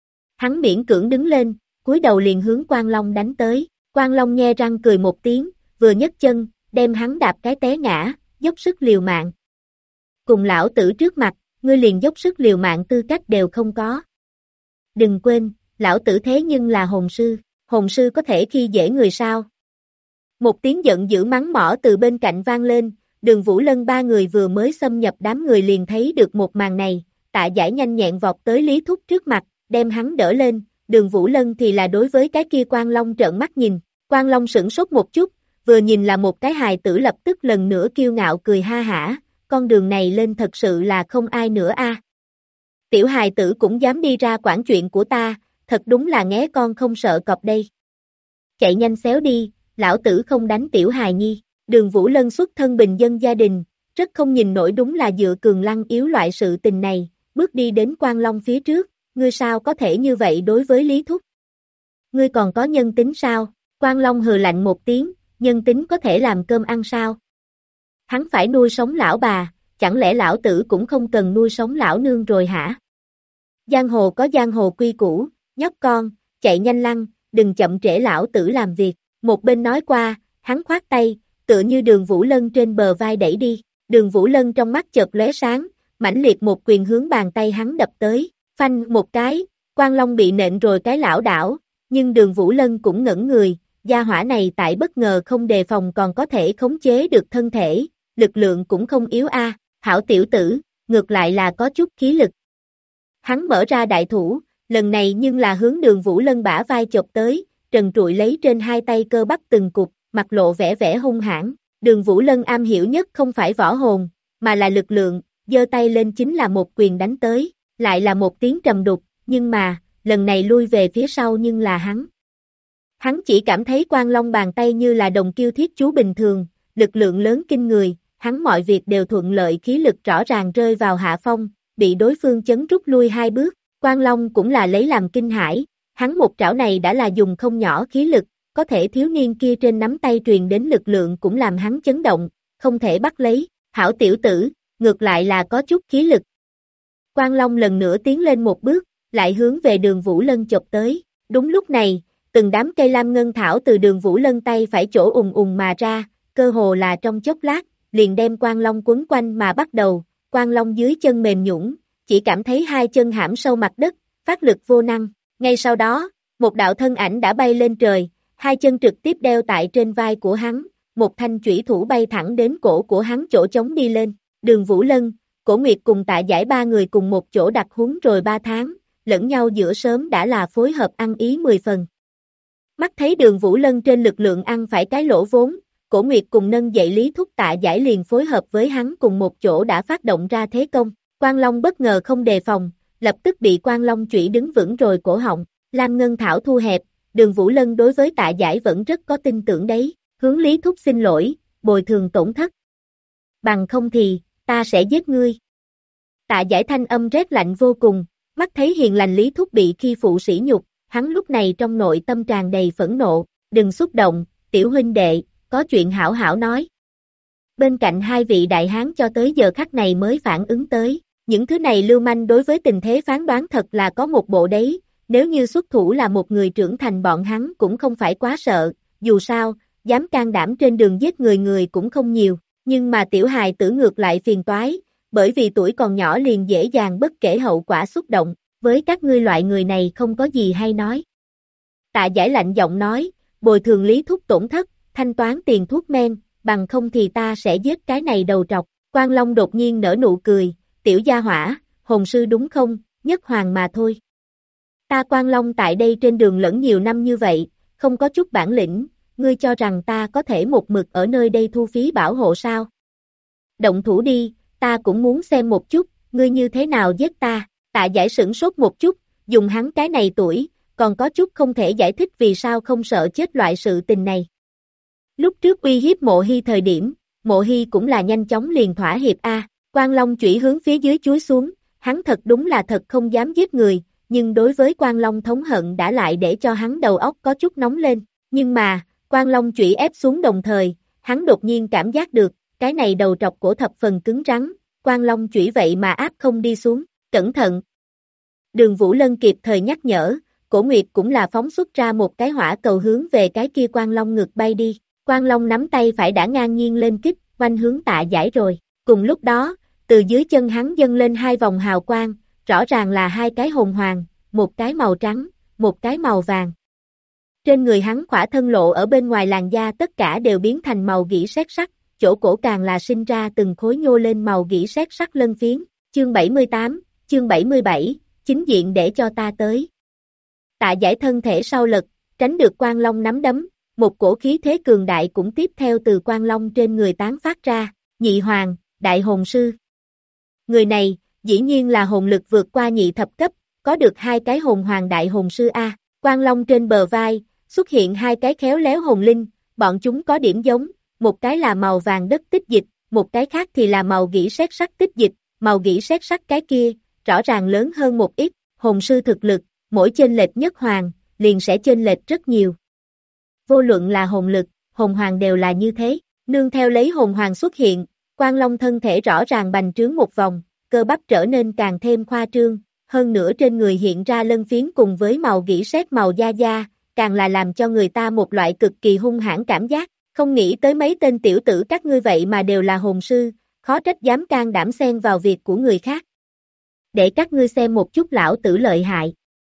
Hắn miễn cưỡng đứng lên, cúi đầu liền hướng Quan Long đánh tới. Quan Long nhe răng cười một tiếng, vừa nhấc chân, đem hắn đạp cái té ngã, dốc sức liều mạng. Cùng lão tử trước mặt, ngươi liền dốc sức liều mạng tư cách đều không có. Đừng quên, lão tử thế nhưng là hồn sư có thể khi dễ người sao? Một tiếng giận dữ mắng mỏ từ bên cạnh vang lên, Đường Vũ Lân ba người vừa mới xâm nhập đám người liền thấy được một màn này, Tạ Giải nhanh nhẹn vọt tới Lý Thúc trước mặt, đem hắn đỡ lên, Đường Vũ Lân thì là đối với cái kia Quang Long trợn mắt nhìn, Quang Long sửng sốt một chút, vừa nhìn là một cái hài tử lập tức lần nữa kiêu ngạo cười ha hả, con đường này lên thật sự là không ai nữa a. Tiểu hài tử cũng dám đi ra quản chuyện của ta, thật đúng là nghé con không sợ cọp đây. Chạy nhanh xéo đi, lão tử không đánh tiểu hài nhi. Đường Vũ Lân xuất thân bình dân gia đình, rất không nhìn nổi đúng là dựa cường lăng yếu loại sự tình này, bước đi đến Quang Long phía trước, ngươi sao có thể như vậy đối với Lý Thúc? Ngươi còn có nhân tính sao? Quang Long hừ lạnh một tiếng, nhân tính có thể làm cơm ăn sao? Hắn phải nuôi sống lão bà, chẳng lẽ lão tử cũng không cần nuôi sống lão nương rồi hả? Giang hồ có giang hồ quy củ, nhóc con, chạy nhanh lăng, đừng chậm trễ lão tử làm việc. Một bên nói qua, hắn khoát tay, tựa như Đường Vũ Lân trên bờ vai đẩy đi. Đường Vũ Lân trong mắt chợt lóe sáng, mãnh liệt một quyền hướng bàn tay hắn đập tới, phanh một cái, Quang Long bị nện rồi cái lảo đảo, nhưng Đường Vũ Lân cũng ngẩn người, gia hỏa này tại bất ngờ không đề phòng còn có thể khống chế được thân thể, lực lượng cũng không yếu a, hảo tiểu tử, ngược lại là có chút khí lực. Hắn mở ra đại thủ, lần này nhưng là hướng Đường Vũ Lân bả vai chộp tới, trần trụi lấy trên hai tay cơ bắp từng cục, mặt lộ vẻ vẻ hung hãn. Đường Vũ Lân am hiểu nhất không phải võ hồn, mà là lực lượng, giơ tay lên chính là một quyền đánh tới, lại là một tiếng trầm đục, nhưng mà, lần này lui về phía sau nhưng là hắn. Hắn chỉ cảm thấy Quang Long bàn tay như là đồng kiêu thiết chú bình thường, lực lượng lớn kinh người, hắn mọi việc đều thuận lợi, khí lực rõ ràng rơi vào hạ phong, bị đối phương chấn rút lui hai bước, Quang Long cũng là lấy làm kinh hãi, hắn một trảo này đã là dùng không nhỏ khí lực, có thể thiếu niên kia trên nắm tay truyền đến lực lượng cũng làm hắn chấn động, không thể bắt lấy, hảo tiểu tử, ngược lại là có chút khí lực. Quang Long lần nữa tiến lên một bước, lại hướng về Đường Vũ Lân chộp tới, đúng lúc này, từng đám cây lam ngân thảo từ Đường Vũ Lân tay phải chỗ ùng mà ra, cơ hồ là trong chốc lát, liền đem Quang Long quấn quanh mà bắt đầu, Quang Long dưới chân mềm nhũn, chỉ cảm thấy hai chân hãm sâu mặt đất, phát lực vô năng, ngay sau đó, một đạo thân ảnh đã bay lên trời, hai chân trực tiếp đeo tại trên vai của hắn, một thanh chủy thủ bay thẳng đến cổ của hắn chỗ trống đi lên, Đường Vũ Lân, Cổ Nguyệt cùng Tạ Giải ba người cùng một chỗ đặt huấn rồi 3 tháng, lẫn nhau giữa sớm đã là phối hợp ăn ý 10 phần. Mắt thấy Đường Vũ Lân trên lực lượng ăn phải cái lỗ vốn, Cổ Nguyệt cùng nâng dậy Lý Thúc Tạ Giải liền phối hợp với hắn cùng một chỗ đã phát động ra thế công, Quang Long bất ngờ không đề phòng, lập tức bị Quang Long chủy đứng vững rồi cổ họng, Lam Ngân Thảo thu hẹp, Đường Vũ Lân đối với Tạ Giải vẫn rất có tin tưởng đấy, hướng Lý Thúc xin lỗi, bồi thường tổn thất. Bằng không thì, ta sẽ giết ngươi. Tạ Giải thanh âm rét lạnh vô cùng, mắt thấy hiền lành Lý Thúc bị khi phụ sỉ nhục, hắn lúc này trong nội tâm tràn đầy phẫn nộ, đừng xúc động, tiểu huynh đệ, có chuyện hảo hảo nói. Bên cạnh hai vị đại hán cho tới giờ khắc này mới phản ứng tới, những thứ này lưu manh đối với tình thế phán đoán thật là có một bộ đấy, nếu như xuất thủ là một người trưởng thành bọn hắn cũng không phải quá sợ, dù sao, dám can đảm trên đường giết người cũng không nhiều, nhưng mà tiểu hài tử ngược lại phiền toái, bởi vì tuổi còn nhỏ liền dễ dàng bất kể hậu quả xúc động, với các ngươi loại người này không có gì hay nói. Tạ Giải lạnh giọng nói, bồi thường Lý Thúc tổn thất, thanh toán tiền thuốc men, bằng không thì ta sẽ giết cái này đầu trọc. Quang Long đột nhiên nở nụ cười, tiểu gia hỏa, hồn sư đúng không, nhất hoàng mà thôi. Ta Quang Long tại đây trên đường lẫn nhiều năm như vậy, không có chút bản lĩnh, ngươi cho rằng ta có thể một mực ở nơi đây thu phí bảo hộ sao? Động thủ đi, ta cũng muốn xem một chút, ngươi như thế nào giết ta. Tạ Giải sửng sốt một chút, dùng hắn cái này tuổi, còn có chút không thể giải thích vì sao không sợ chết loại sự tình này. Lúc trước uy hiếp Mộ Hy thời điểm, Mộ Hy cũng là nhanh chóng liền thỏa hiệp a. Quang Long chủy hướng phía dưới chuối xuống, hắn thật đúng là thật không dám giết người, nhưng đối với Quang Long thống hận đã lại để cho hắn đầu óc có chút nóng lên, nhưng mà, Quang Long chủy ép xuống đồng thời, hắn đột nhiên cảm giác được, cái này đầu trọc cổ thập phần cứng rắn, Quang Long chủy vậy mà áp không đi xuống, cẩn thận. Đường Vũ Lân kịp thời nhắc nhở, Cổ Nguyệt cũng là phóng xuất ra một cái hỏa cầu hướng về cái kia Quang Long ngược bay đi, Quang Long nắm tay phải đã ngang nhiên lên kích, quanh hướng Tạ Giải rồi, cùng lúc đó, từ dưới chân hắn dâng lên hai vòng hào quang, rõ ràng là hai cái hồn hoàng, một cái màu trắng, một cái màu vàng. Trên người hắn khỏa thân lộ ở bên ngoài làn da tất cả đều biến thành màu gỉ sét sắt, chỗ cổ càng là sinh ra từng khối nhô lên màu gỉ sét sắt lân phiến, chương 78, chương 77, chính diện để cho ta tới. Tạ Giải thân thể sau lật, tránh được Quang Long nắm đấm, một cổ khí thế cường đại cũng tiếp theo từ Quang Long trên người tán phát ra, Nhị Hoàng, Đại Hồn Sư. Người này, dĩ nhiên là hồn lực vượt qua nhị thập cấp, có được 2 cái hồn hoàng Đại Hồn Sư A, Quang Long trên bờ vai, xuất hiện 2 cái khéo léo hồn linh, bọn chúng có điểm giống, một cái là màu vàng đất tích dịch, một cái khác thì là màu gỉ sét sắt tích dịch, màu gỉ sét sắt cái kia, rõ ràng lớn hơn một ít, hồn sư thực lực, mỗi chênh lệch nhất hoàng, liền sẽ chênh lệch rất nhiều. Vô luận là hồn lực, hồn hoàng đều là như thế, nương theo lấy hồn hoàng xuất hiện, Quang Long thân thể rõ ràng bành trướng một vòng, cơ bắp trở nên càng thêm khoa trương, hơn nữa trên người hiện ra lân phiến cùng với màu gỉ sét màu da da, càng là làm cho người ta một loại cực kỳ hung hãn cảm giác, không nghĩ tới mấy tên tiểu tử các ngươi vậy mà đều là hồn sư, khó trách dám can đảm xen vào việc của người khác. Để các ngươi xem một chút lão tử lợi hại.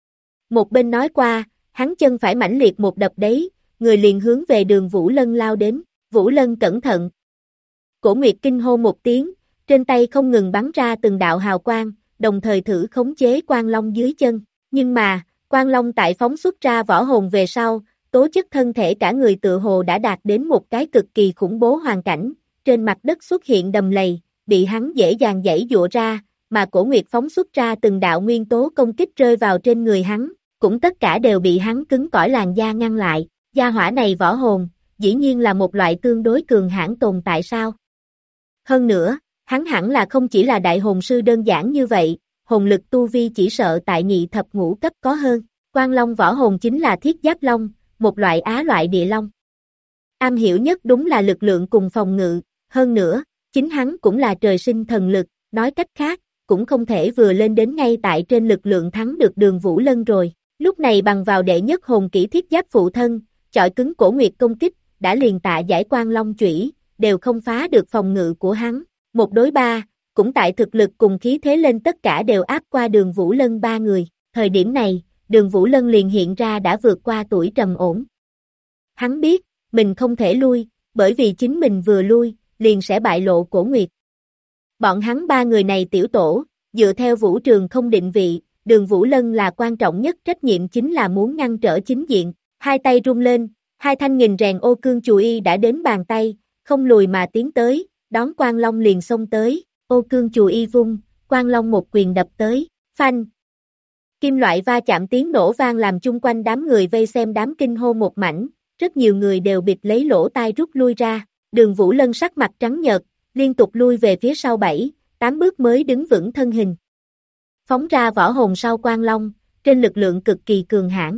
Một bên nói qua, hắn chân phải mãnh liệt một đập đấy, người liền hướng về Đường Vũ Lân lao đến, Vũ Lân cẩn thận. Cổ Nguyệt kinh hô một tiếng, trên tay không ngừng bắn ra từng đạo hào quang, đồng thời thử khống chế Quang Long dưới chân, nhưng mà, Quang Long tại phóng xuất ra võ hồn về sau, tố chất thân thể cả người tựa hồ đã đạt đến một cái cực kỳ khủng bố hoàn cảnh, trên mặt đất xuất hiện đầm lầy, bị hắn dễ dàng giãy giụa ra, mà Cổ Nguyệt phóng xuất ra từng đạo nguyên tố công kích rơi vào trên người hắn, cũng tất cả đều bị hắn cứng cỏi làn da ngăn lại, gia hỏa này võ hồn, dĩ nhiên là một loại tương đối cường hãn tồn tại sao? Hơn nữa, hắn hẳn là không chỉ là đại hồn sư đơn giản như vậy, hồn lực tu vi chỉ sợ tại nhị thập ngũ cấp có hơn, Quang Long võ hồn chính là thiết giáp long, một loại á loại địa long. Am hiểu nhất đúng là lực lượng cùng phòng ngự, hơn nữa, chính hắn cũng là trời sinh thần lực, nói cách khác, cũng không thể vừa lên đến ngay tại trên lực lượng thắng được Đường Vũ Lân rồi. Lúc này bằng vào đệ nhất hồn kỹ thiết giáp phụ thân, chọi cứng Cổ Nguyệt công kích, đã liền Tạ Giải Quang Long chủy, đều không phá được phòng ngự của hắn. 1 đối 3, cũng tại thực lực cùng khí thế lên tất cả đều áp qua Đường Vũ Lân 3 người. Thời điểm này, Đường Vũ Lân liền hiện ra đã vượt qua tuổi trầm ổn. Hắn biết, mình không thể lui, bởi vì chính mình vừa lui, liền sẽ bại lộ Cổ Nguyệt. Bọn hắn 3 người này tiểu tổ, dựa theo vũ trường không định vị, Đường Vũ Lân là quan trọng nhất, trách nhiệm chính là muốn ngăn trở chính diện, 2 tay rung lên, 2 thanh nghìn rèn ô cương chùy y đã đến bàn tay, không lùi mà tiến tới, đón Quang Long liền xông tới, ô cương chùy y vung, Quang Long một quyền đập tới, phanh. Kim loại va chạm tiếng nổ vang làm chung quanh đám người vây xem đám kinh hô một mảnh, rất nhiều người đều bịt lấy lỗ tai rút lui ra, Đường Vũ Lân sắc mặt trắng nhợt, liên tục lui về phía sau 7-8 bước mới đứng vững thân hình. Phóng ra võ hồn sau Quang Long, trên lực lượng cực kỳ cường hãn.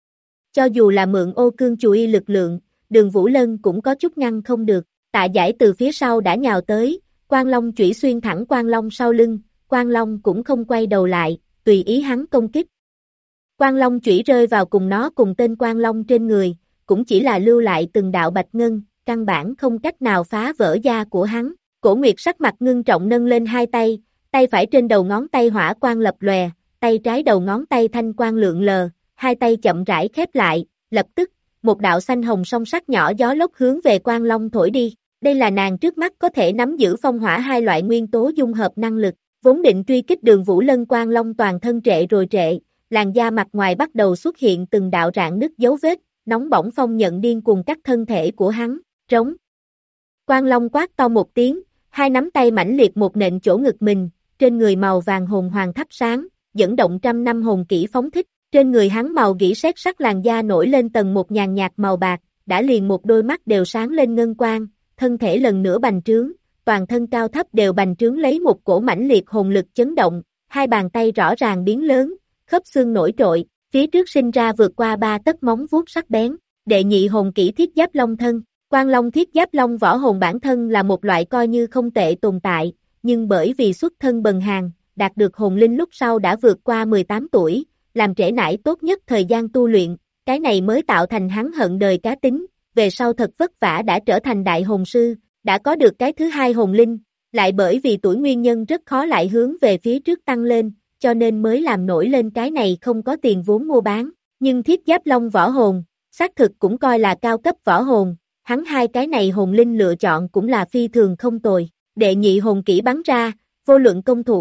Cho dù là mượn ô cương chùy y lực lượng, Đường Vũ Lân cũng có chút ngăn không được, Tạ Giải từ phía sau đã nhào tới, Quang Long chủy xuyên thẳng Quang Long sau lưng, Quang Long cũng không quay đầu lại, tùy ý hắn công kích. Quang Long chủy rơi vào cùng nó cùng tên Quang Long trên người, cũng chỉ là lưu lại từng đạo bạch ngân, căn bản không cách nào phá vỡ da của hắn. Cổ Nguyệt sắc mặt ngưng trọng nâng lên 2 tay, tay phải trên đầu ngón tay hỏa quang lập lòe, tay trái đầu ngón tay thanh quang lượn lờ, 2 tay chậm rãi khép lại, lập tức, một đạo xanh hồng song sắc nhỏ gió lốc hướng về Quang Long thổi đi. Đây là nàng trước mắt có thể nắm giữ phong hỏa 2 loại nguyên tố dung hợp năng lực, vốn định truy kích Đường Vũ Lân Quang Long toàn thân trệ rồi trệ, làn da mặt ngoài bắt đầu xuất hiện từng đạo rạn nứt dấu vết, nóng bỏng phong nhận điên cuồng cắt thân thể của hắn, trống. Quang Long quát to một tiếng, 2 nắm tay mãnh liệt một nện chỗ ngực mình, trên người màu vàng hồn hoàng thắp sáng, dẫn động trăm năm hồn kỹ phóng thích, trên người hắn màu gỉ sét sắt làn da nổi lên tầng một nhàn nhạt màu bạc, đã liền một đôi mắt đều sáng lên ngân quang, thân thể lần nữa bành trướng, toàn thân cao thấp đều bành trướng lấy một cổ mãnh liệt hồn lực chấn động, 2 bàn tay rõ ràng biến lớn, khớp xương nổi trội, phía trước sinh ra vượt qua 3 tấc móng vuốt sắc bén, đệ nhị hồn kỹ thiết giáp long thân. Quang Long thiết giáp long võ hồn bản thân là một loại coi như không tệ tồn tại, nhưng bởi vì xuất thân bần hàn, đạt được hồn linh lúc sau đã vượt qua 18 tuổi, làm trễ nải tốt nhất thời gian tu luyện, cái này mới tạo thành hắn hận đời cá tính, về sau thật vất vả đã trở thành đại hồn sư, đã có được cái thứ 2 hồn linh, lại bởi vì tuổi nguyên nhân rất khó lại hướng về phía trước tăng lên, cho nên mới làm nổi lên cái này không có tiền vốn mua bán, nhưng thiết giáp long võ hồn, xác thực cũng coi là cao cấp võ hồn. Hắn 2 cái này hồn linh lựa chọn cũng là phi thường không tồi, đệ nhị hồn kỹ bắn ra, vô luận công thủ,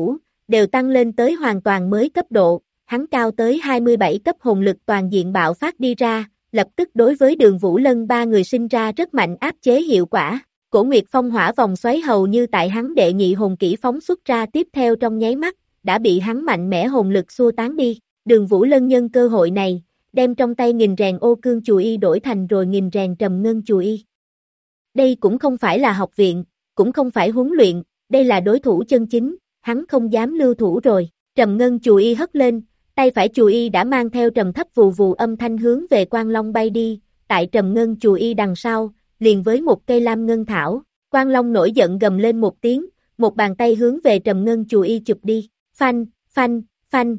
đều tăng lên tới hoàn toàn mới cấp độ, hắn cao tới 27 cấp hồn lực toàn diện bạo phát đi ra, lập tức đối với Đường Vũ Lân ba người sinh ra rất mạnh áp chế hiệu quả. Cổ Nguyệt Phong hỏa vòng xoáy hầu như tại hắn đệ nhị hồn kỹ phóng xuất ra tiếp theo trong nháy mắt, đã bị hắn mạnh mẽ hồn lực xua tán đi. Đường Vũ Lân nhân cơ hội này, đem trong tay nghìn rèn ô cương chùy y đổi thành rồi nghìn rèn trầm ngân chùy y. Đây cũng không phải là học viện, cũng không phải huấn luyện, đây là đối thủ chân chính, hắn không dám lưu thủ rồi. Trầm ngân chùy y hất lên, tay phải chùy y đã mang theo trầm thấp vù vù âm thanh hướng về Quang Long bay đi, tại trầm ngân chùy y đằng sau, liền với một cây lam ngân thảo, Quang Long nổi giận gầm lên một tiếng, một bàn tay hướng về trầm ngân chùy y chụp đi, phanh, phanh, phanh.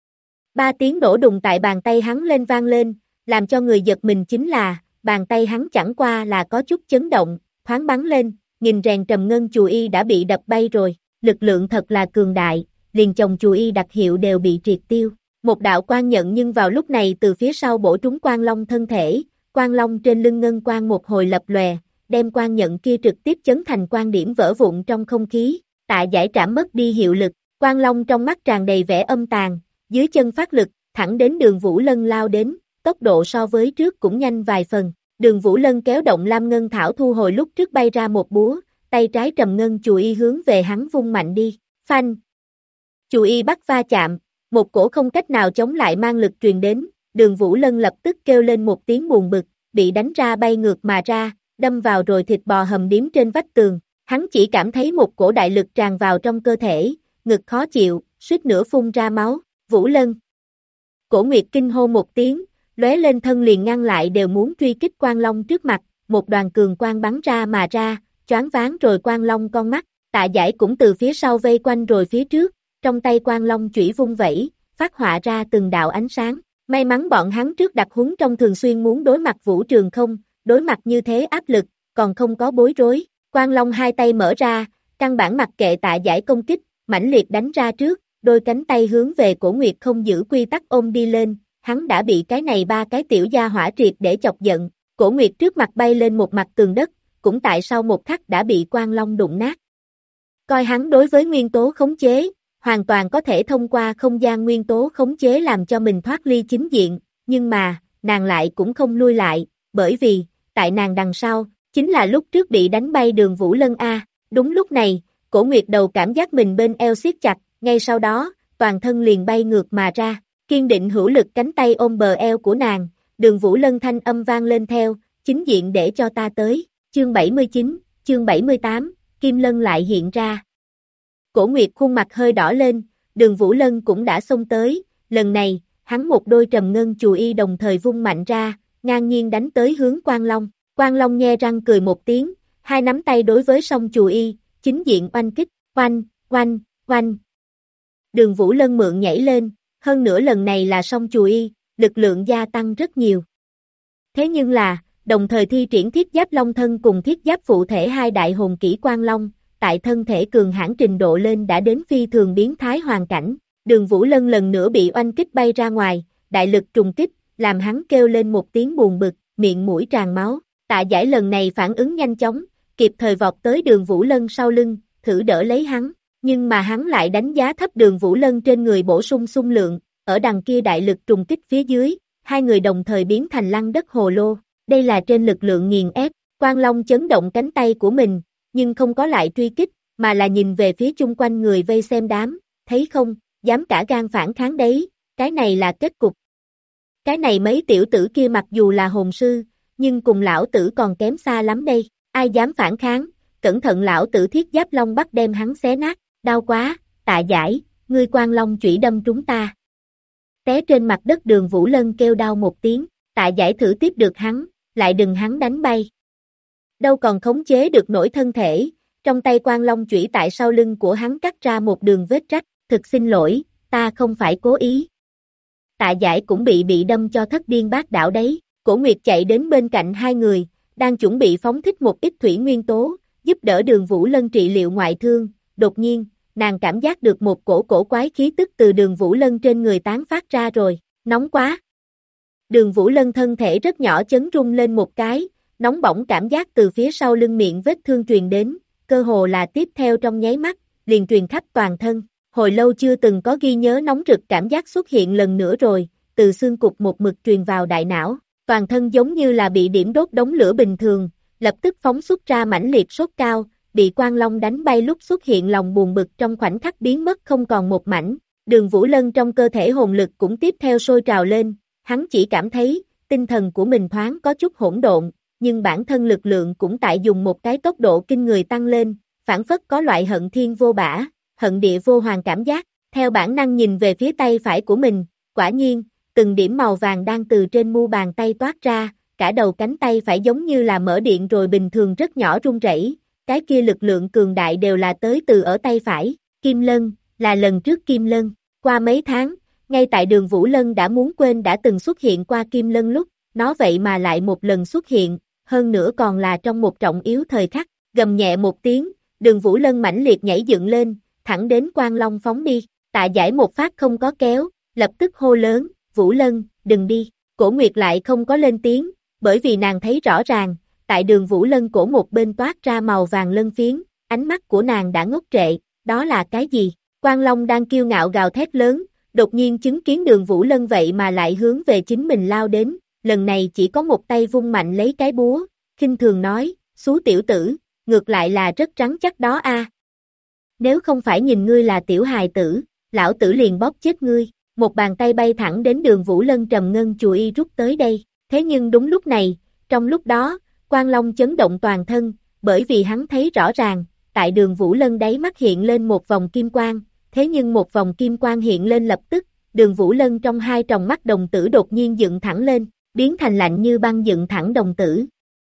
3 tiếng đổ đùng tại bàn tay hắn lên vang lên, làm cho người giật mình chính là, bàn tay hắn chẳng qua là có chút chấn động, thoáng bắn lên, nghìn rèn trầm ngân chùy y đã bị đập bay rồi, lực lượng thật là cường đại, liền chồng chùy y đặc hiệu đều bị triệt tiêu. Một đạo quang nhận nhưng vào lúc này từ phía sau bổ trúng Quang Long thân thể, Quang Long trên lưng ngân quang một hồi lập lòe, đem quang nhận kia trực tiếp chấn thành quang điểm vỡ vụn trong không khí, Tạ Giải Trảm mất đi hiệu lực, Quang Long trong mắt tràn đầy vẻ âm tàn, dưới chân phát lực, thẳng đến Đường Vũ Lân lao đến, tốc độ so với trước cũng nhanh vài phần. Đường Vũ Lân kéo động lam ngân thảo thu hồi lúc trước bay ra một búa, tay trái trầm ngân chùy y hướng về hắn vung mạnh đi, phanh. Chùy y bắt va chạm, một cổ không cách nào chống lại mang lực truyền đến, Đường Vũ Lân lập tức kêu lên một tiếng buồn bực, bị đánh ra bay ngược mà ra, đâm vào rồi thịt bò hầm điếm trên vách tường, hắn chỉ cảm thấy một cổ đại lực tràn vào trong cơ thể, ngực khó chịu, suýt nữa phun ra máu, Vũ Lân. Cổ Nguyệt kinh hô một tiếng, lóe lên thân liền ngăn lại đều muốn truy kích Quang Long trước mặt, một đoàn cường quang bắn ra mà ra, choáng váng rồi Quang Long con mắt, Tạ Giải cũng từ phía sau vây quanh rồi phía trước, trong tay Quang Long chủy vung vẩy, phát họa ra từng đạo ánh sáng, may mắn bọn hắn trước đặc huấn trong thường xuyên muốn đối mặt Vũ Trường không, đối mặt như thế áp lực, còn không có bối rối, Quang Long hai tay mở ra, căn bản mặc kệ Tạ Giải công kích, mãnh liệt đánh ra trước, đôi cánh tay hướng về Cổ Nguyệt không giữ quy tắc ôm đi lên, hắn đã bị cái này ba cái tiểu gia hỏa triệt để chọc giận, Cổ Nguyệt trước mặt bay lên một mặt tường đất, cũng tại sau một khắc đã bị Quang Long đụng nát. Coi hắn đối với nguyên tố khống chế, hoàn toàn có thể thông qua không gian nguyên tố khống chế làm cho mình thoát ly chính diện, nhưng mà, nàng lại cũng không lui lại, bởi vì, tại nàng đằng sau, chính là lúc trước bị đánh bay Đường Vũ Lân A. Đúng lúc này, Cổ Nguyệt đầu cảm giác mình bên eo siết chặt, ngay sau đó, toàn thân liền bay ngược mà ra, kiên định hữu lực cánh tay ôm bờ eo của nàng, Đường Vũ Lân thanh âm vang lên theo, chính diện để cho ta tới, chương 79, chương 78, Kim Lân lại hiện ra. Cổ Nguyệt khuôn mặt hơi đỏ lên, Đường Vũ Lân cũng đã xông tới, lần này, hắn một đôi trầm ngân chùy y đồng thời vung mạnh ra, ngang nhiên đánh tới hướng Quang Long. Quang Long nhe răng cười một tiếng, hai nắm tay đối với song chùy y, chính diện oanh kích, oanh, oanh, oanh. Đường Vũ Lân mượn nhảy lên, hơn nữa lần này là song chùy y, lực lượng gia tăng rất nhiều. Thế nhưng là, đồng thời thi triển thiết giáp long thân cùng thiết giáp phụ thể hai đại hồn kỹ Quang Long, tại thân thể cường hãn trình độ lên đã đến phi thường biến thái hoàn cảnh, Đường Vũ Lân lần nữa bị oanh kích bay ra ngoài, đại lực trùng kích, làm hắn kêu lên một tiếng buồn bực, miệng mũi tràn máu, Tạ Giải lần này phản ứng nhanh chóng, kịp thời vọt tới Đường Vũ Lân sau lưng, thử đỡ lấy hắn, nhưng mà hắn lại đánh giá thấp Đường Vũ Lân trên người bổ sung xung lượng, ở đằng kia đại lực trùng kích phía dưới, hai người đồng thời biến thành lăn đất hồ lô, đây là trên lực lượng nghiền ép, Quang Long chấn động cánh tay của mình, nhưng không có lại truy kích, mà là nhìn về phía chung quanh người vây xem đám, thấy không, dám cả gan phản kháng đấy, cái này là kết cục. Cái này mấy tiểu tử kia mặc dù là hồn sư, nhưng cùng lão tử còn kém xa lắm đây, ai dám phản kháng, cẩn thận lão tử thiết giáp long bắt đem hắn xé nát, đau quá, Tạ Giải, ngươi Quang Long chủy đâm trúng ta. Té trên mặt đất Đường Vũ Lân kêu đau một tiếng, Tạ Giải thử tiếp được hắn, lại đừng hắn đánh bay. Đâu còn khống chế được nổi thân thể, trong tay Quang Long chủy tại sau lưng của hắn cắt ra một đường vết rách, thực xin lỗi, ta không phải cố ý. Tạ Giải cũng bị đâm cho thất điên bát đảo đấy, Cổ Nguyệt chạy đến bên cạnh hai người, đang chuẩn bị phóng thích một ít thủy nguyên tố, giúp đỡ Đường Vũ Lân trị liệu ngoại thương, đột nhiên, nàng cảm giác được một cổ quái khí tức từ Đường Vũ Lân trên người tán phát ra rồi, nóng quá. Đường Vũ Lân thân thể rất nhỏ chấn rung lên một cái, nóng bỏng cảm giác từ phía sau lưng miệng vết thương truyền đến, cơ hồ là tiếp theo trong nháy mắt, liền truyền khắp toàn thân. hồi lâu chưa từng có ghi nhớ nóng rực cảm giác xuất hiện lần nữa rồi, từ xương cục một mực truyền vào đại não, toàn thân giống như là bị điểm đốt đống lửa bình thường, lập tức phóng xuất ra mãnh liệt sốt cao, bị Quang Long đánh bay lúc xuất hiện lòng buồn bực trong khoảnh khắc biến mất không còn một mảnh, Đường Vũ Lân trong cơ thể hồn lực cũng tiếp theo sôi trào lên, hắn chỉ cảm thấy, tinh thần của mình thoáng có chút hỗn độn, nhưng bản thân lực lượng cũng tại dùng một cái tốc độ kinh người tăng lên, phản phất có loại hận thiên vô bả, hận địa vô hoàng cảm giác, theo bản năng nhìn về phía tay phải của mình, quả nhiên, từng điểm màu vàng đang từ trên mu bàn tay toát ra, cả đầu cánh tay phải giống như là mở điện rồi bình thường rất nhỏ rung rẩy, cái kia lực lượng cường đại đều là tới từ ở tay phải, Kim Lân, là lần trước Kim Lân, qua mấy tháng, ngay tại đường Vũ Lân đã muốn quên đã từng xuất hiện qua Kim Lân lúc, nó vậy mà lại một lần xuất hiện, hơn nữa còn là trong một trọng yếu thời khắc, gầm nhẹ một tiếng, đường Vũ Lân mãnh liệt nhảy dựng lên, thẳng đến Quang Long phóng đi, Tạ Giải một phát không có kéo, lập tức hô lớn, Vũ Lân, đừng đi, Cổ Nguyệt lại không có lên tiếng, bởi vì nàng thấy rõ ràng, tại đường Vũ Lân cổ một bên toát ra màu vàng lân phiến, ánh mắt của nàng đã ngốc trệ, đó là cái gì? Quang Long đang kiêu ngạo gào thét lớn, đột nhiên chứng kiến đường Vũ Lân vậy mà lại hướng về chính mình lao đến, lần này chỉ có một tay vung mạnh lấy cái búa, khinh thường nói, xú tiểu tử, ngược lại là rất rắn chắc đó a. Nếu không phải nhìn ngươi là tiểu hài tử, lão tử liền bóp chết ngươi, một bàn tay bay thẳng đến đường Vũ Lân trầm ngân chùi y rút tới đây, thế nhưng đúng lúc này, trong lúc đó, Quang Long chấn động toàn thân, bởi vì hắn thấy rõ ràng, tại đường Vũ Lân đáy mắt hiện lên một vòng kim quang, thế nhưng một vòng kim quang hiện lên lập tức, đường Vũ Lân trong hai tròng mắt đồng tử đột nhiên dựng thẳng lên, biến thành lạnh như băng dựng thẳng đồng tử.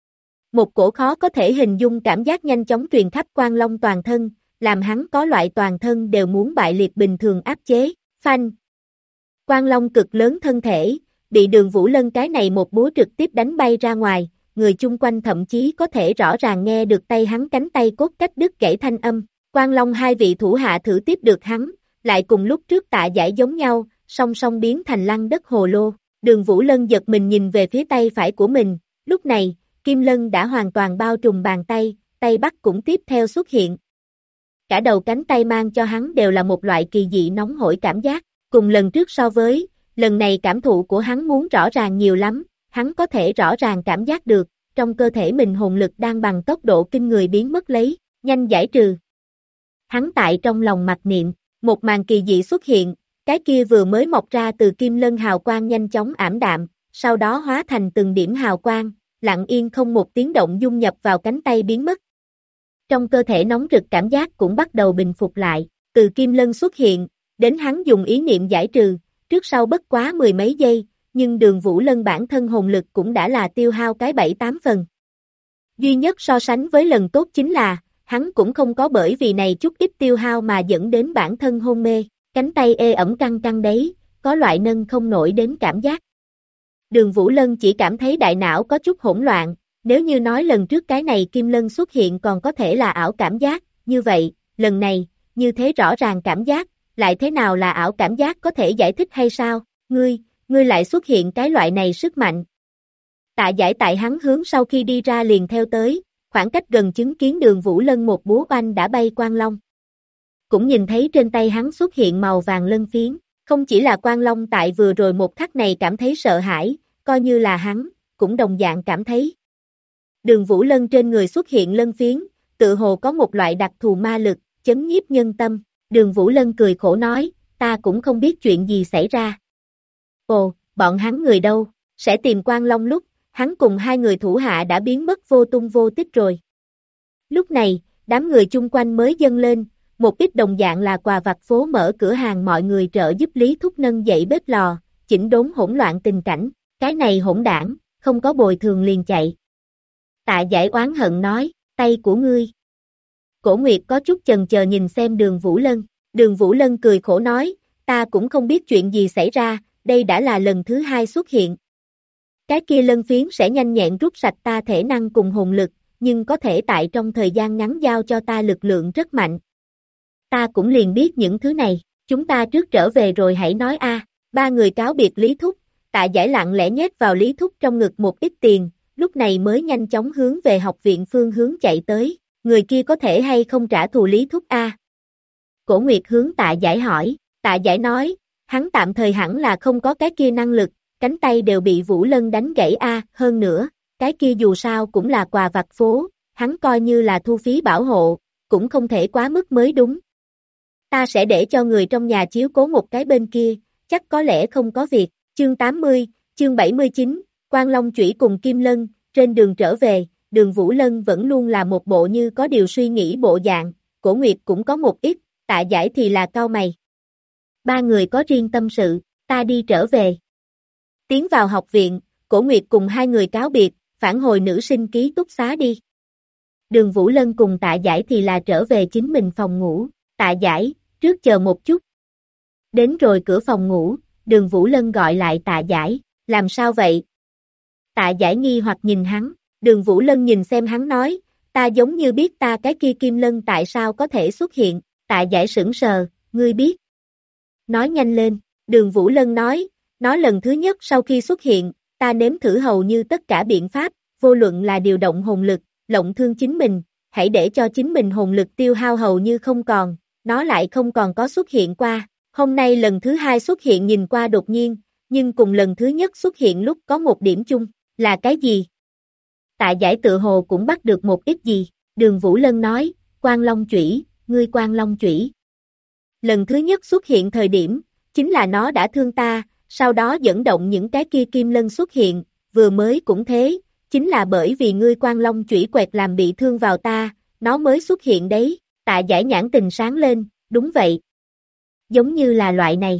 Một cổ khó có thể hình dung cảm giác nhanh chóng truyền khắp Quang Long toàn thân, làm hắn có loại toàn thân đều muốn bại liệt bình thường áp chế, phanh. Quang Long cực lớn thân thể, bị đường Vũ Lân cái này một búa trực tiếp đánh bay ra ngoài, người chung quanh thậm chí có thể rõ ràng nghe được tay hắn cánh tay cốt cách đứt gãy thanh âm. Quang Long hai vị thủ hạ thử tiếp được hắn, lại cùng lúc trước Tạ Giải giống nhau, song song biến thành lăn đất hồ lô. Đường Vũ Lân giật mình nhìn về phía tay phải của mình, lúc này, Kim Lân đã hoàn toàn bao trùm bàn tay, tay bắt cũng tiếp theo xuất hiện. Cả đầu cánh tay mang cho hắn đều là một loại kỳ dị nóng hổi cảm giác, cùng lần trước so với, lần này cảm thụ của hắn muốn rõ ràng nhiều lắm, hắn có thể rõ ràng cảm giác được, trong cơ thể mình hồn lực đang bằng tốc độ kinh người biến mất lấy, nhanh giải trừ. Hắn tại trong lòng mặc niệm, một màn kỳ dị xuất hiện, cái kia vừa mới mọc ra từ Kim Lân hào quang nhanh chóng ảm đạm, sau đó hóa thành từng điểm hào quang, lặng yên không một tiếng động dung nhập vào cánh tay biến mất. Trong cơ thể nóng rực cảm giác cũng bắt đầu bình phục lại, từ Kim Lân xuất hiện, đến hắn dùng ý niệm giải trừ, trước sau bất quá mười mấy giây, nhưng đường Vũ Lân bản thân hồn lực cũng đã là tiêu hao cái 7-8 phần. Duy nhất so sánh với lần tốt chính là, hắn cũng không có bởi vì này chút ít tiêu hao mà dẫn đến bản thân hôn mê, cánh tay ê ẩm căng căng đấy, có loại nâng không nổi đến cảm giác. Đường Vũ Lân chỉ cảm thấy đại não có chút hỗn loạn, nếu như nói lần trước cái này Kim Lân xuất hiện còn có thể là ảo cảm giác, như vậy, lần này, như thế rõ ràng cảm giác, lại thế nào là ảo cảm giác có thể giải thích hay sao, ngươi lại xuất hiện cái loại này sức mạnh. Tạ Giải tại hắn hướng sau khi đi ra liền theo tới, khoảng cách gần chứng kiến đường Vũ Lân một búa oanh đã bay Quang Long. Cũng nhìn thấy trên tay hắn xuất hiện màu vàng lân phiến, không chỉ là Quang Long tại vừa rồi một khắc này cảm thấy sợ hãi, coi như là hắn, cũng đồng dạng cảm thấy. Đường Vũ Lân trên người xuất hiện lân phiến, tự hồ có một loại đặc thù ma lực, chấn nhiếp nhân tâm, đường Vũ Lân cười khổ nói, ta cũng không biết chuyện gì xảy ra. Ồ, bọn hắn người đâu, sẽ tìm Quang Long lúc, hắn cùng hai người thủ hạ đã biến mất vô tung vô tích rồi. Lúc này, đám người chung quanh mới dâng lên, một ít đồng dạng là quà vặt phố mở cửa hàng mọi người trợ giúp Lý Thúc nâng dậy bếp lò, chỉnh đốn hỗn loạn tình cảnh, cái này hỗn đảng, không có bồi thường liền chạy. Tạ Giải oán hận nói, tay của ngươi. Cổ Nguyệt có chút chần chờ nhìn xem đường Vũ Lân cười khổ nói, ta cũng không biết chuyện gì xảy ra, đây đã là lần thứ hai xuất hiện. Cái kia lân phiến sẽ nhanh nhẹn rút sạch ta thể năng cùng hồn lực, nhưng có thể tại trong thời gian ngắn giao cho ta lực lượng rất mạnh. Ta cũng liền biết những thứ này, chúng ta trước trở về rồi hãy nói a. Ba người cáo biệt Lý Thúc, Tạ Giải lặng lẽ nhét vào Lý Thúc trong ngực một ít tiền, lúc này mới nhanh chóng hướng về học viện phương hướng chạy tới, người kia có thể hay không trả thù Lý Thúc a. Cổ Nguyệt hướng Tạ Giải hỏi, Tạ Giải nói, hắn tạm thời hẳn là không có cái kia năng lực, cánh tay đều bị Vũ Lân đánh gãy hơn nữa, cái kia dù sao cũng là quà vặt phố, hắn coi như là thu phí bảo hộ, cũng không thể quá mức mới đúng. Ta sẽ để cho người trong nhà chiếu cố một cái bên kia, chắc có lẽ không có việc. Chương 80, chương 79, Quan Long Chủy cùng Kim Lân, trên đường trở về, Đường Vũ Lân vẫn luôn là một bộ như có điều suy nghĩ bộ dạng, Cổ Nguyệt cũng có một ít, Tạ Giải thì là cau mày. Ba người có riêng tâm sự, ta đi trở về. Tiến vào học viện, Cổ Nguyệt cùng hai người cáo biệt, phản hồi nữ sinh ký túc xá đi. Đường Vũ Lân cùng Tạ Giải thì là trở về chính mình phòng ngủ, Tạ Giải, trước chờ một chút. Đến rồi cửa phòng ngủ, Đường Vũ Lân gọi lại Tạ Giải, làm sao vậy? Tạ Giải nghi hoặc nhìn hắn, Đường Vũ Lân nhìn xem hắn nói, ta giống như biết ta cái kia Kim Lân tại sao có thể xuất hiện, Tạ Giải sững sờ, ngươi biết. Nói nhanh lên, Đường Vũ Lân nói lần thứ nhất sau khi xuất hiện, ta nếm thử hầu như tất cả biện pháp, vô luận là điều động hồn lực, lộng thương chính mình, hãy để cho chính mình hồn lực tiêu hao hầu như không còn, nó lại không còn có xuất hiện qua. Hôm nay lần thứ hai xuất hiện nhìn qua đột nhiên, nhưng cùng lần thứ nhất xuất hiện lúc có một điểm chung, là cái gì? Tạ Giải tự hồ cũng bắt được một ít gì, Đường Vũ Lân nói, Quan Long Chủy, ngươi Quan Long Chủy. Lần thứ nhất xuất hiện thời điểm, chính là nó đã thương ta, sau đó dẫn động những cái kia Kim Lân xuất hiện, vừa mới cũng thế, chính là bởi vì ngươi Quan Long Chủy quẹt làm bị thương vào ta, nó mới xuất hiện đấy, Tạ Giải nhãn tình sáng lên, đúng vậy. Giống như là loại này.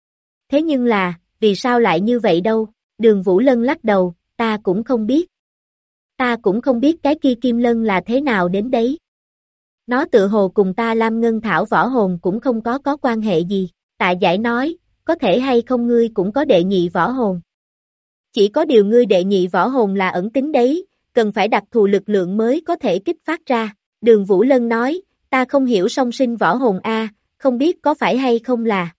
Thế nhưng là, vì sao lại như vậy đâu? Đường Vũ Lân lắc đầu, ta cũng không biết. Ta cũng không biết cái kia Kim Lân là thế nào đến đấy. Nó tự hồ cùng ta Lam Ngân Thảo võ hồn cũng không có quan hệ gì. Tạ Giải nói, có thể hay không ngươi cũng có đệ nhị võ hồn. Chỉ có điều ngươi đệ nhị võ hồn là ẩn tính đấy, cần phải đặc thù lực lượng mới có thể kích phát ra. Đường Vũ Lân nói, ta không hiểu song sinh võ hồn không biết có phải hay không là.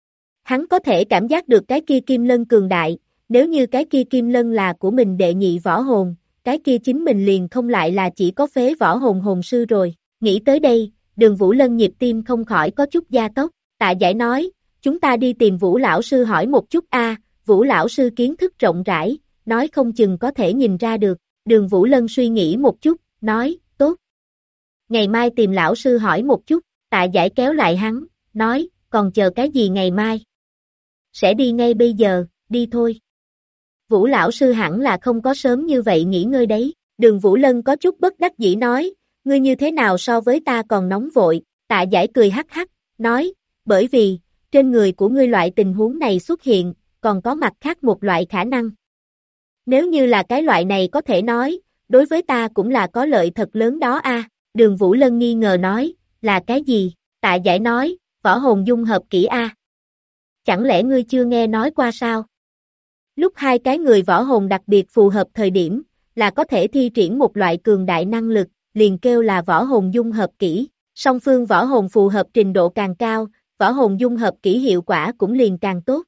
Hắn có thể cảm giác được cái kia Kim Lân cường đại, nếu như cái kia Kim Lân là của mình đệ nhị võ hồn, cái kia chính mình liền không lại là chỉ có phế võ hồn hồn sư rồi. Nghĩ tới đây, Đường Vũ Lân nhịp tim không khỏi có chút gia tốc, Tạ Giải nói, chúng ta đi tìm Vũ lão sư hỏi một chút Vũ lão sư kiến thức rộng rãi, nói không chừng có thể nhìn ra được. Đường Vũ Lân suy nghĩ một chút, nói, tốt. Ngày mai tìm lão sư hỏi một chút. Tạ Giải kéo lại hắn, nói, còn chờ cái gì ngày mai? Sẽ đi ngay bây giờ, đi thôi. Vũ lão sư hẳn là không có sớm như vậy nghỉ ngơi đấy. Đường Vũ Lân có chút bất đắc dĩ nói, ngươi như thế nào so với ta còn nóng vội. Tạ Giải cười hắc hắc, nói, bởi vì, trên người của ngươi loại tình huống này xuất hiện, còn có mặt khác một loại khả năng. Nếu như là cái loại này có thể nói, đối với ta cũng là có lợi thật lớn đó Đường Vũ Lân nghi ngờ nói, là cái gì? Tạ Giải nói, võ hồn dung hợp kỹ Chẳng lẽ ngươi chưa nghe nói qua sao? Lúc hai cái người võ hồn đặc biệt phù hợp thời điểm, là có thể thi triển một loại cường đại năng lực, liền kêu là võ hồn dung hợp kỹ. Song phương võ hồn phù hợp trình độ càng cao, võ hồn dung hợp kỹ hiệu quả cũng liền càng tốt.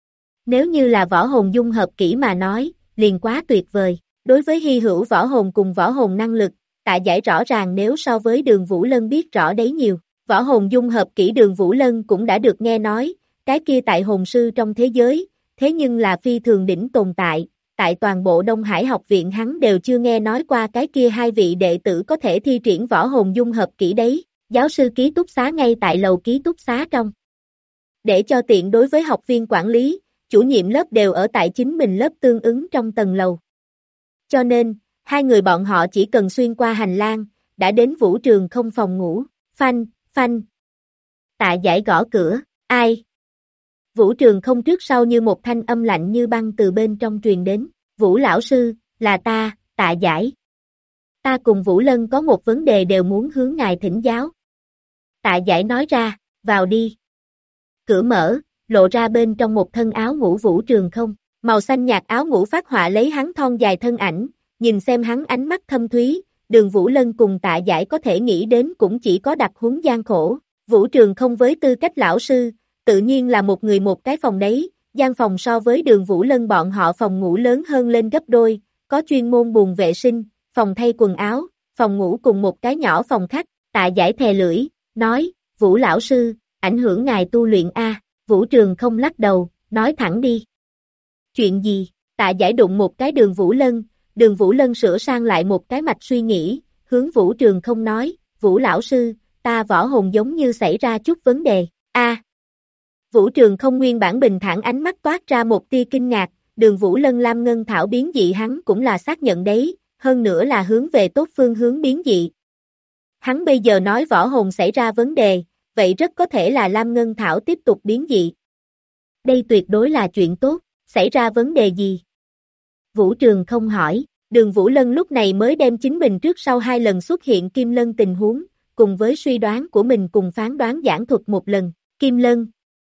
Nếu như là võ hồn dung hợp kỹ mà nói, liền quá tuyệt vời. Đối với hy hữu võ hồn cùng võ hồn năng lực, Tạ Giải rõ ràng nếu so với Đường Vũ Lân biết rõ đấy nhiều. Võ hồn dung hợp kỹ Đường Vũ Lân cũng đã được nghe nói, cái kia tại hồn sư trong thế giới, thế nhưng là phi thường đỉnh tồn tại, tại toàn bộ Đông Hải học viện hắn đều chưa nghe nói qua cái kia hai vị đệ tử có thể thi triển võ hồn dung hợp kỹ đấy. Giáo sư ký túc xá ngay tại lầu ký túc xá trong. Để cho tiện đối với học viên quản lý, chủ nhiệm lớp đều ở tại chính mình lớp tương ứng trong tầng lầu. Cho nên, hai người bọn họ chỉ cần xuyên qua hành lang, đã đến Vũ Trường không phòng ngủ. Phanh, phanh. Tạ Giải gõ cửa, ai? Vũ Trường không trước sau như một thanh âm lạnh như băng từ bên trong truyền đến. Vũ lão sư, là ta, Tạ Giải. Ta cùng Vũ Lân có một vấn đề đều muốn hướng ngài thỉnh giáo. Tạ Giải nói ra, vào đi. Cửa mở, lộ ra bên trong một thân áo ngủ Vũ Trường không. Màu xanh nhạt áo ngủ phát họa lấy hắn thon dài thân ảnh, nhìn xem hắn ánh mắt thâm thúy, Đường Vũ Lân cùng Tạ Giải có thể nghĩ đến cũng chỉ có đặc huống gian khổ. Vũ Trường không với tư cách lão sư, tự nhiên là một người một cái phòng đấy, gian phòng so với Đường Vũ Lân bọn họ phòng ngủ lớn hơn lên gấp đôi, có chuyên môn buồng vệ sinh, phòng thay quần áo, phòng ngủ cùng một cái nhỏ phòng khách. Tạ Giải thè lưỡi, nói, Vũ lão sư, ảnh hưởng ngài tu luyện a. Vũ Trường không lắc đầu, nói thẳng đi. Chuyện gì? Tạ Giải đụng một cái Đường Vũ Lân sửa sang lại một cái mạch suy nghĩ, hướng Vũ Trường không nói, Vũ lão sư, ta võ hồn giống như xảy ra chút vấn đề, a. Vũ Trường không nguyên bản bình thản ánh mắt toát ra một tia kinh ngạc, Đường Vũ Lân Lam Ngân Thảo biến dị hắn cũng là xác nhận đấy, hơn nữa là hướng về tốt phương hướng biến dị. Hắn bây giờ nói võ hồn xảy ra vấn đề, vậy rất có thể là Lam Ngân Thảo tiếp tục biến dị. Đây tuyệt đối là chuyện tốt, xảy ra vấn đề gì? Vũ Trường không hỏi, Đường Vũ Lân lúc này mới đem chính mình trước sau 2 lần xuất hiện Kim Lân tình huống, cùng với suy đoán của mình cùng phán đoán giảng thuật một lần, Kim Lân.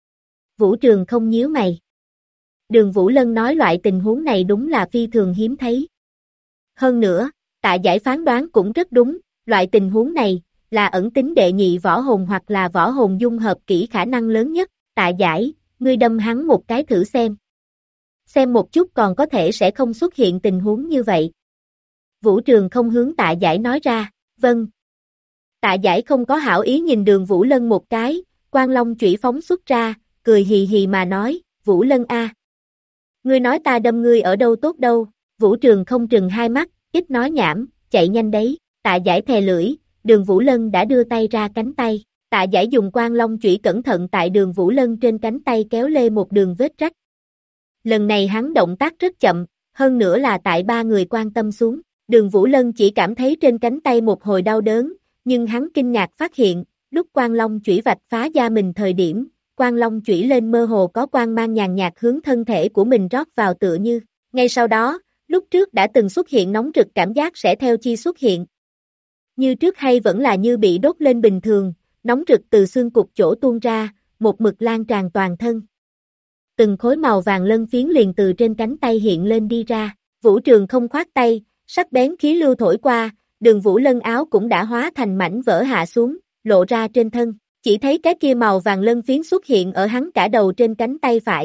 Vũ Trường không nhíu mày. Đường Vũ Lân nói loại tình huống này đúng là phi thường hiếm thấy. Hơn nữa, Tạ Giải phán đoán cũng rất đúng, loại tình huống này, là ẩn tính đệ nhị võ hồn hoặc là võ hồn dung hợp kỹ khả năng lớn nhất, Tạ Giải, ngươi đâm hắn một cái thử xem. Xem một chút còn có thể sẽ không xuất hiện tình huống như vậy. Vũ Trường không hướng Tạ Giải nói ra, vâng. Tạ Giải không có hảo ý nhìn Đường Vũ Lân một cái, Quang Long chủy phóng xuất ra, cười hì hì mà nói, Vũ Lân a, ngươi nói ta đâm ngươi ở đâu tốt đâu, Vũ Trường không trừng hai mắt, ít nói nhảm, chạy nhanh đấy, Tạ Giải thè lưỡi, Đường Vũ Lân đã đưa tay ra cánh tay, Tạ Giải dùng Quang Long chủy cẩn thận tại Đường Vũ Lân trên cánh tay kéo lê một đường vết rách. Lần này hắn động tác rất chậm, hơn nữa là tại 3 người quan tâm xuống, Đường Vũ Lân chỉ cảm thấy trên cánh tay một hồi đau đớn, nhưng hắn kinh ngạc phát hiện, lúc Quang Long chủy vạch phá da mình thời điểm, Quang Long chủy lên mơ hồ có quang mang nhàn nhạt hướng thân thể của mình rót vào tựa như, ngay sau đó, lúc trước đã từng xuất hiện nóng rực cảm giác sẽ theo chi xuất hiện. Như trước hay vẫn là như bị đốt lên bình thường, nóng rực từ xương cục chỗ tuôn ra, một mực lan tràn toàn thân. Từng khối màu vàng lân phiến liền từ trên cánh tay hiện lên đi ra, Vũ Trường không khoát tay, sắc bén khí lưu thổi qua, Đường Vũ Lân áo cũng đã hóa thành mảnh vỡ hạ xuống, lộ ra trên thân, chỉ thấy cái kia màu vàng lân phiến xuất hiện ở hắn cả đầu trên cánh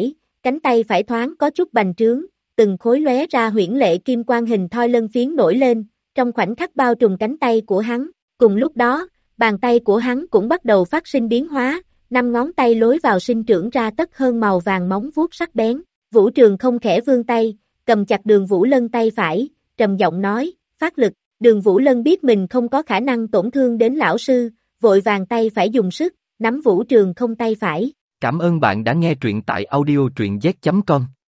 tay phải thoáng có chút bành trướng, từng khối lóe ra huyễn lệ kim quang hình thoi lân phiến nổi lên, trong khoảnh khắc bao trùm cánh tay của hắn, cùng lúc đó, bàn tay của hắn cũng bắt đầu phát sinh biến hóa, 5 ngón tay lối vào sinh trưởng ra tất hơn màu vàng móng vuốt sắc bén, Vũ Trường không khẽ vươn tay, cầm chặt Đường Vũ Lân tay phải, trầm giọng nói, phát lực, Đường Vũ Lân biết mình không có khả năng tổn thương đến lão sư, vội vàng tay phải dùng sức, nắm Vũ Trường không tay phải. Cảm ơn bạn đã nghe truyện tại audio truyện z.com.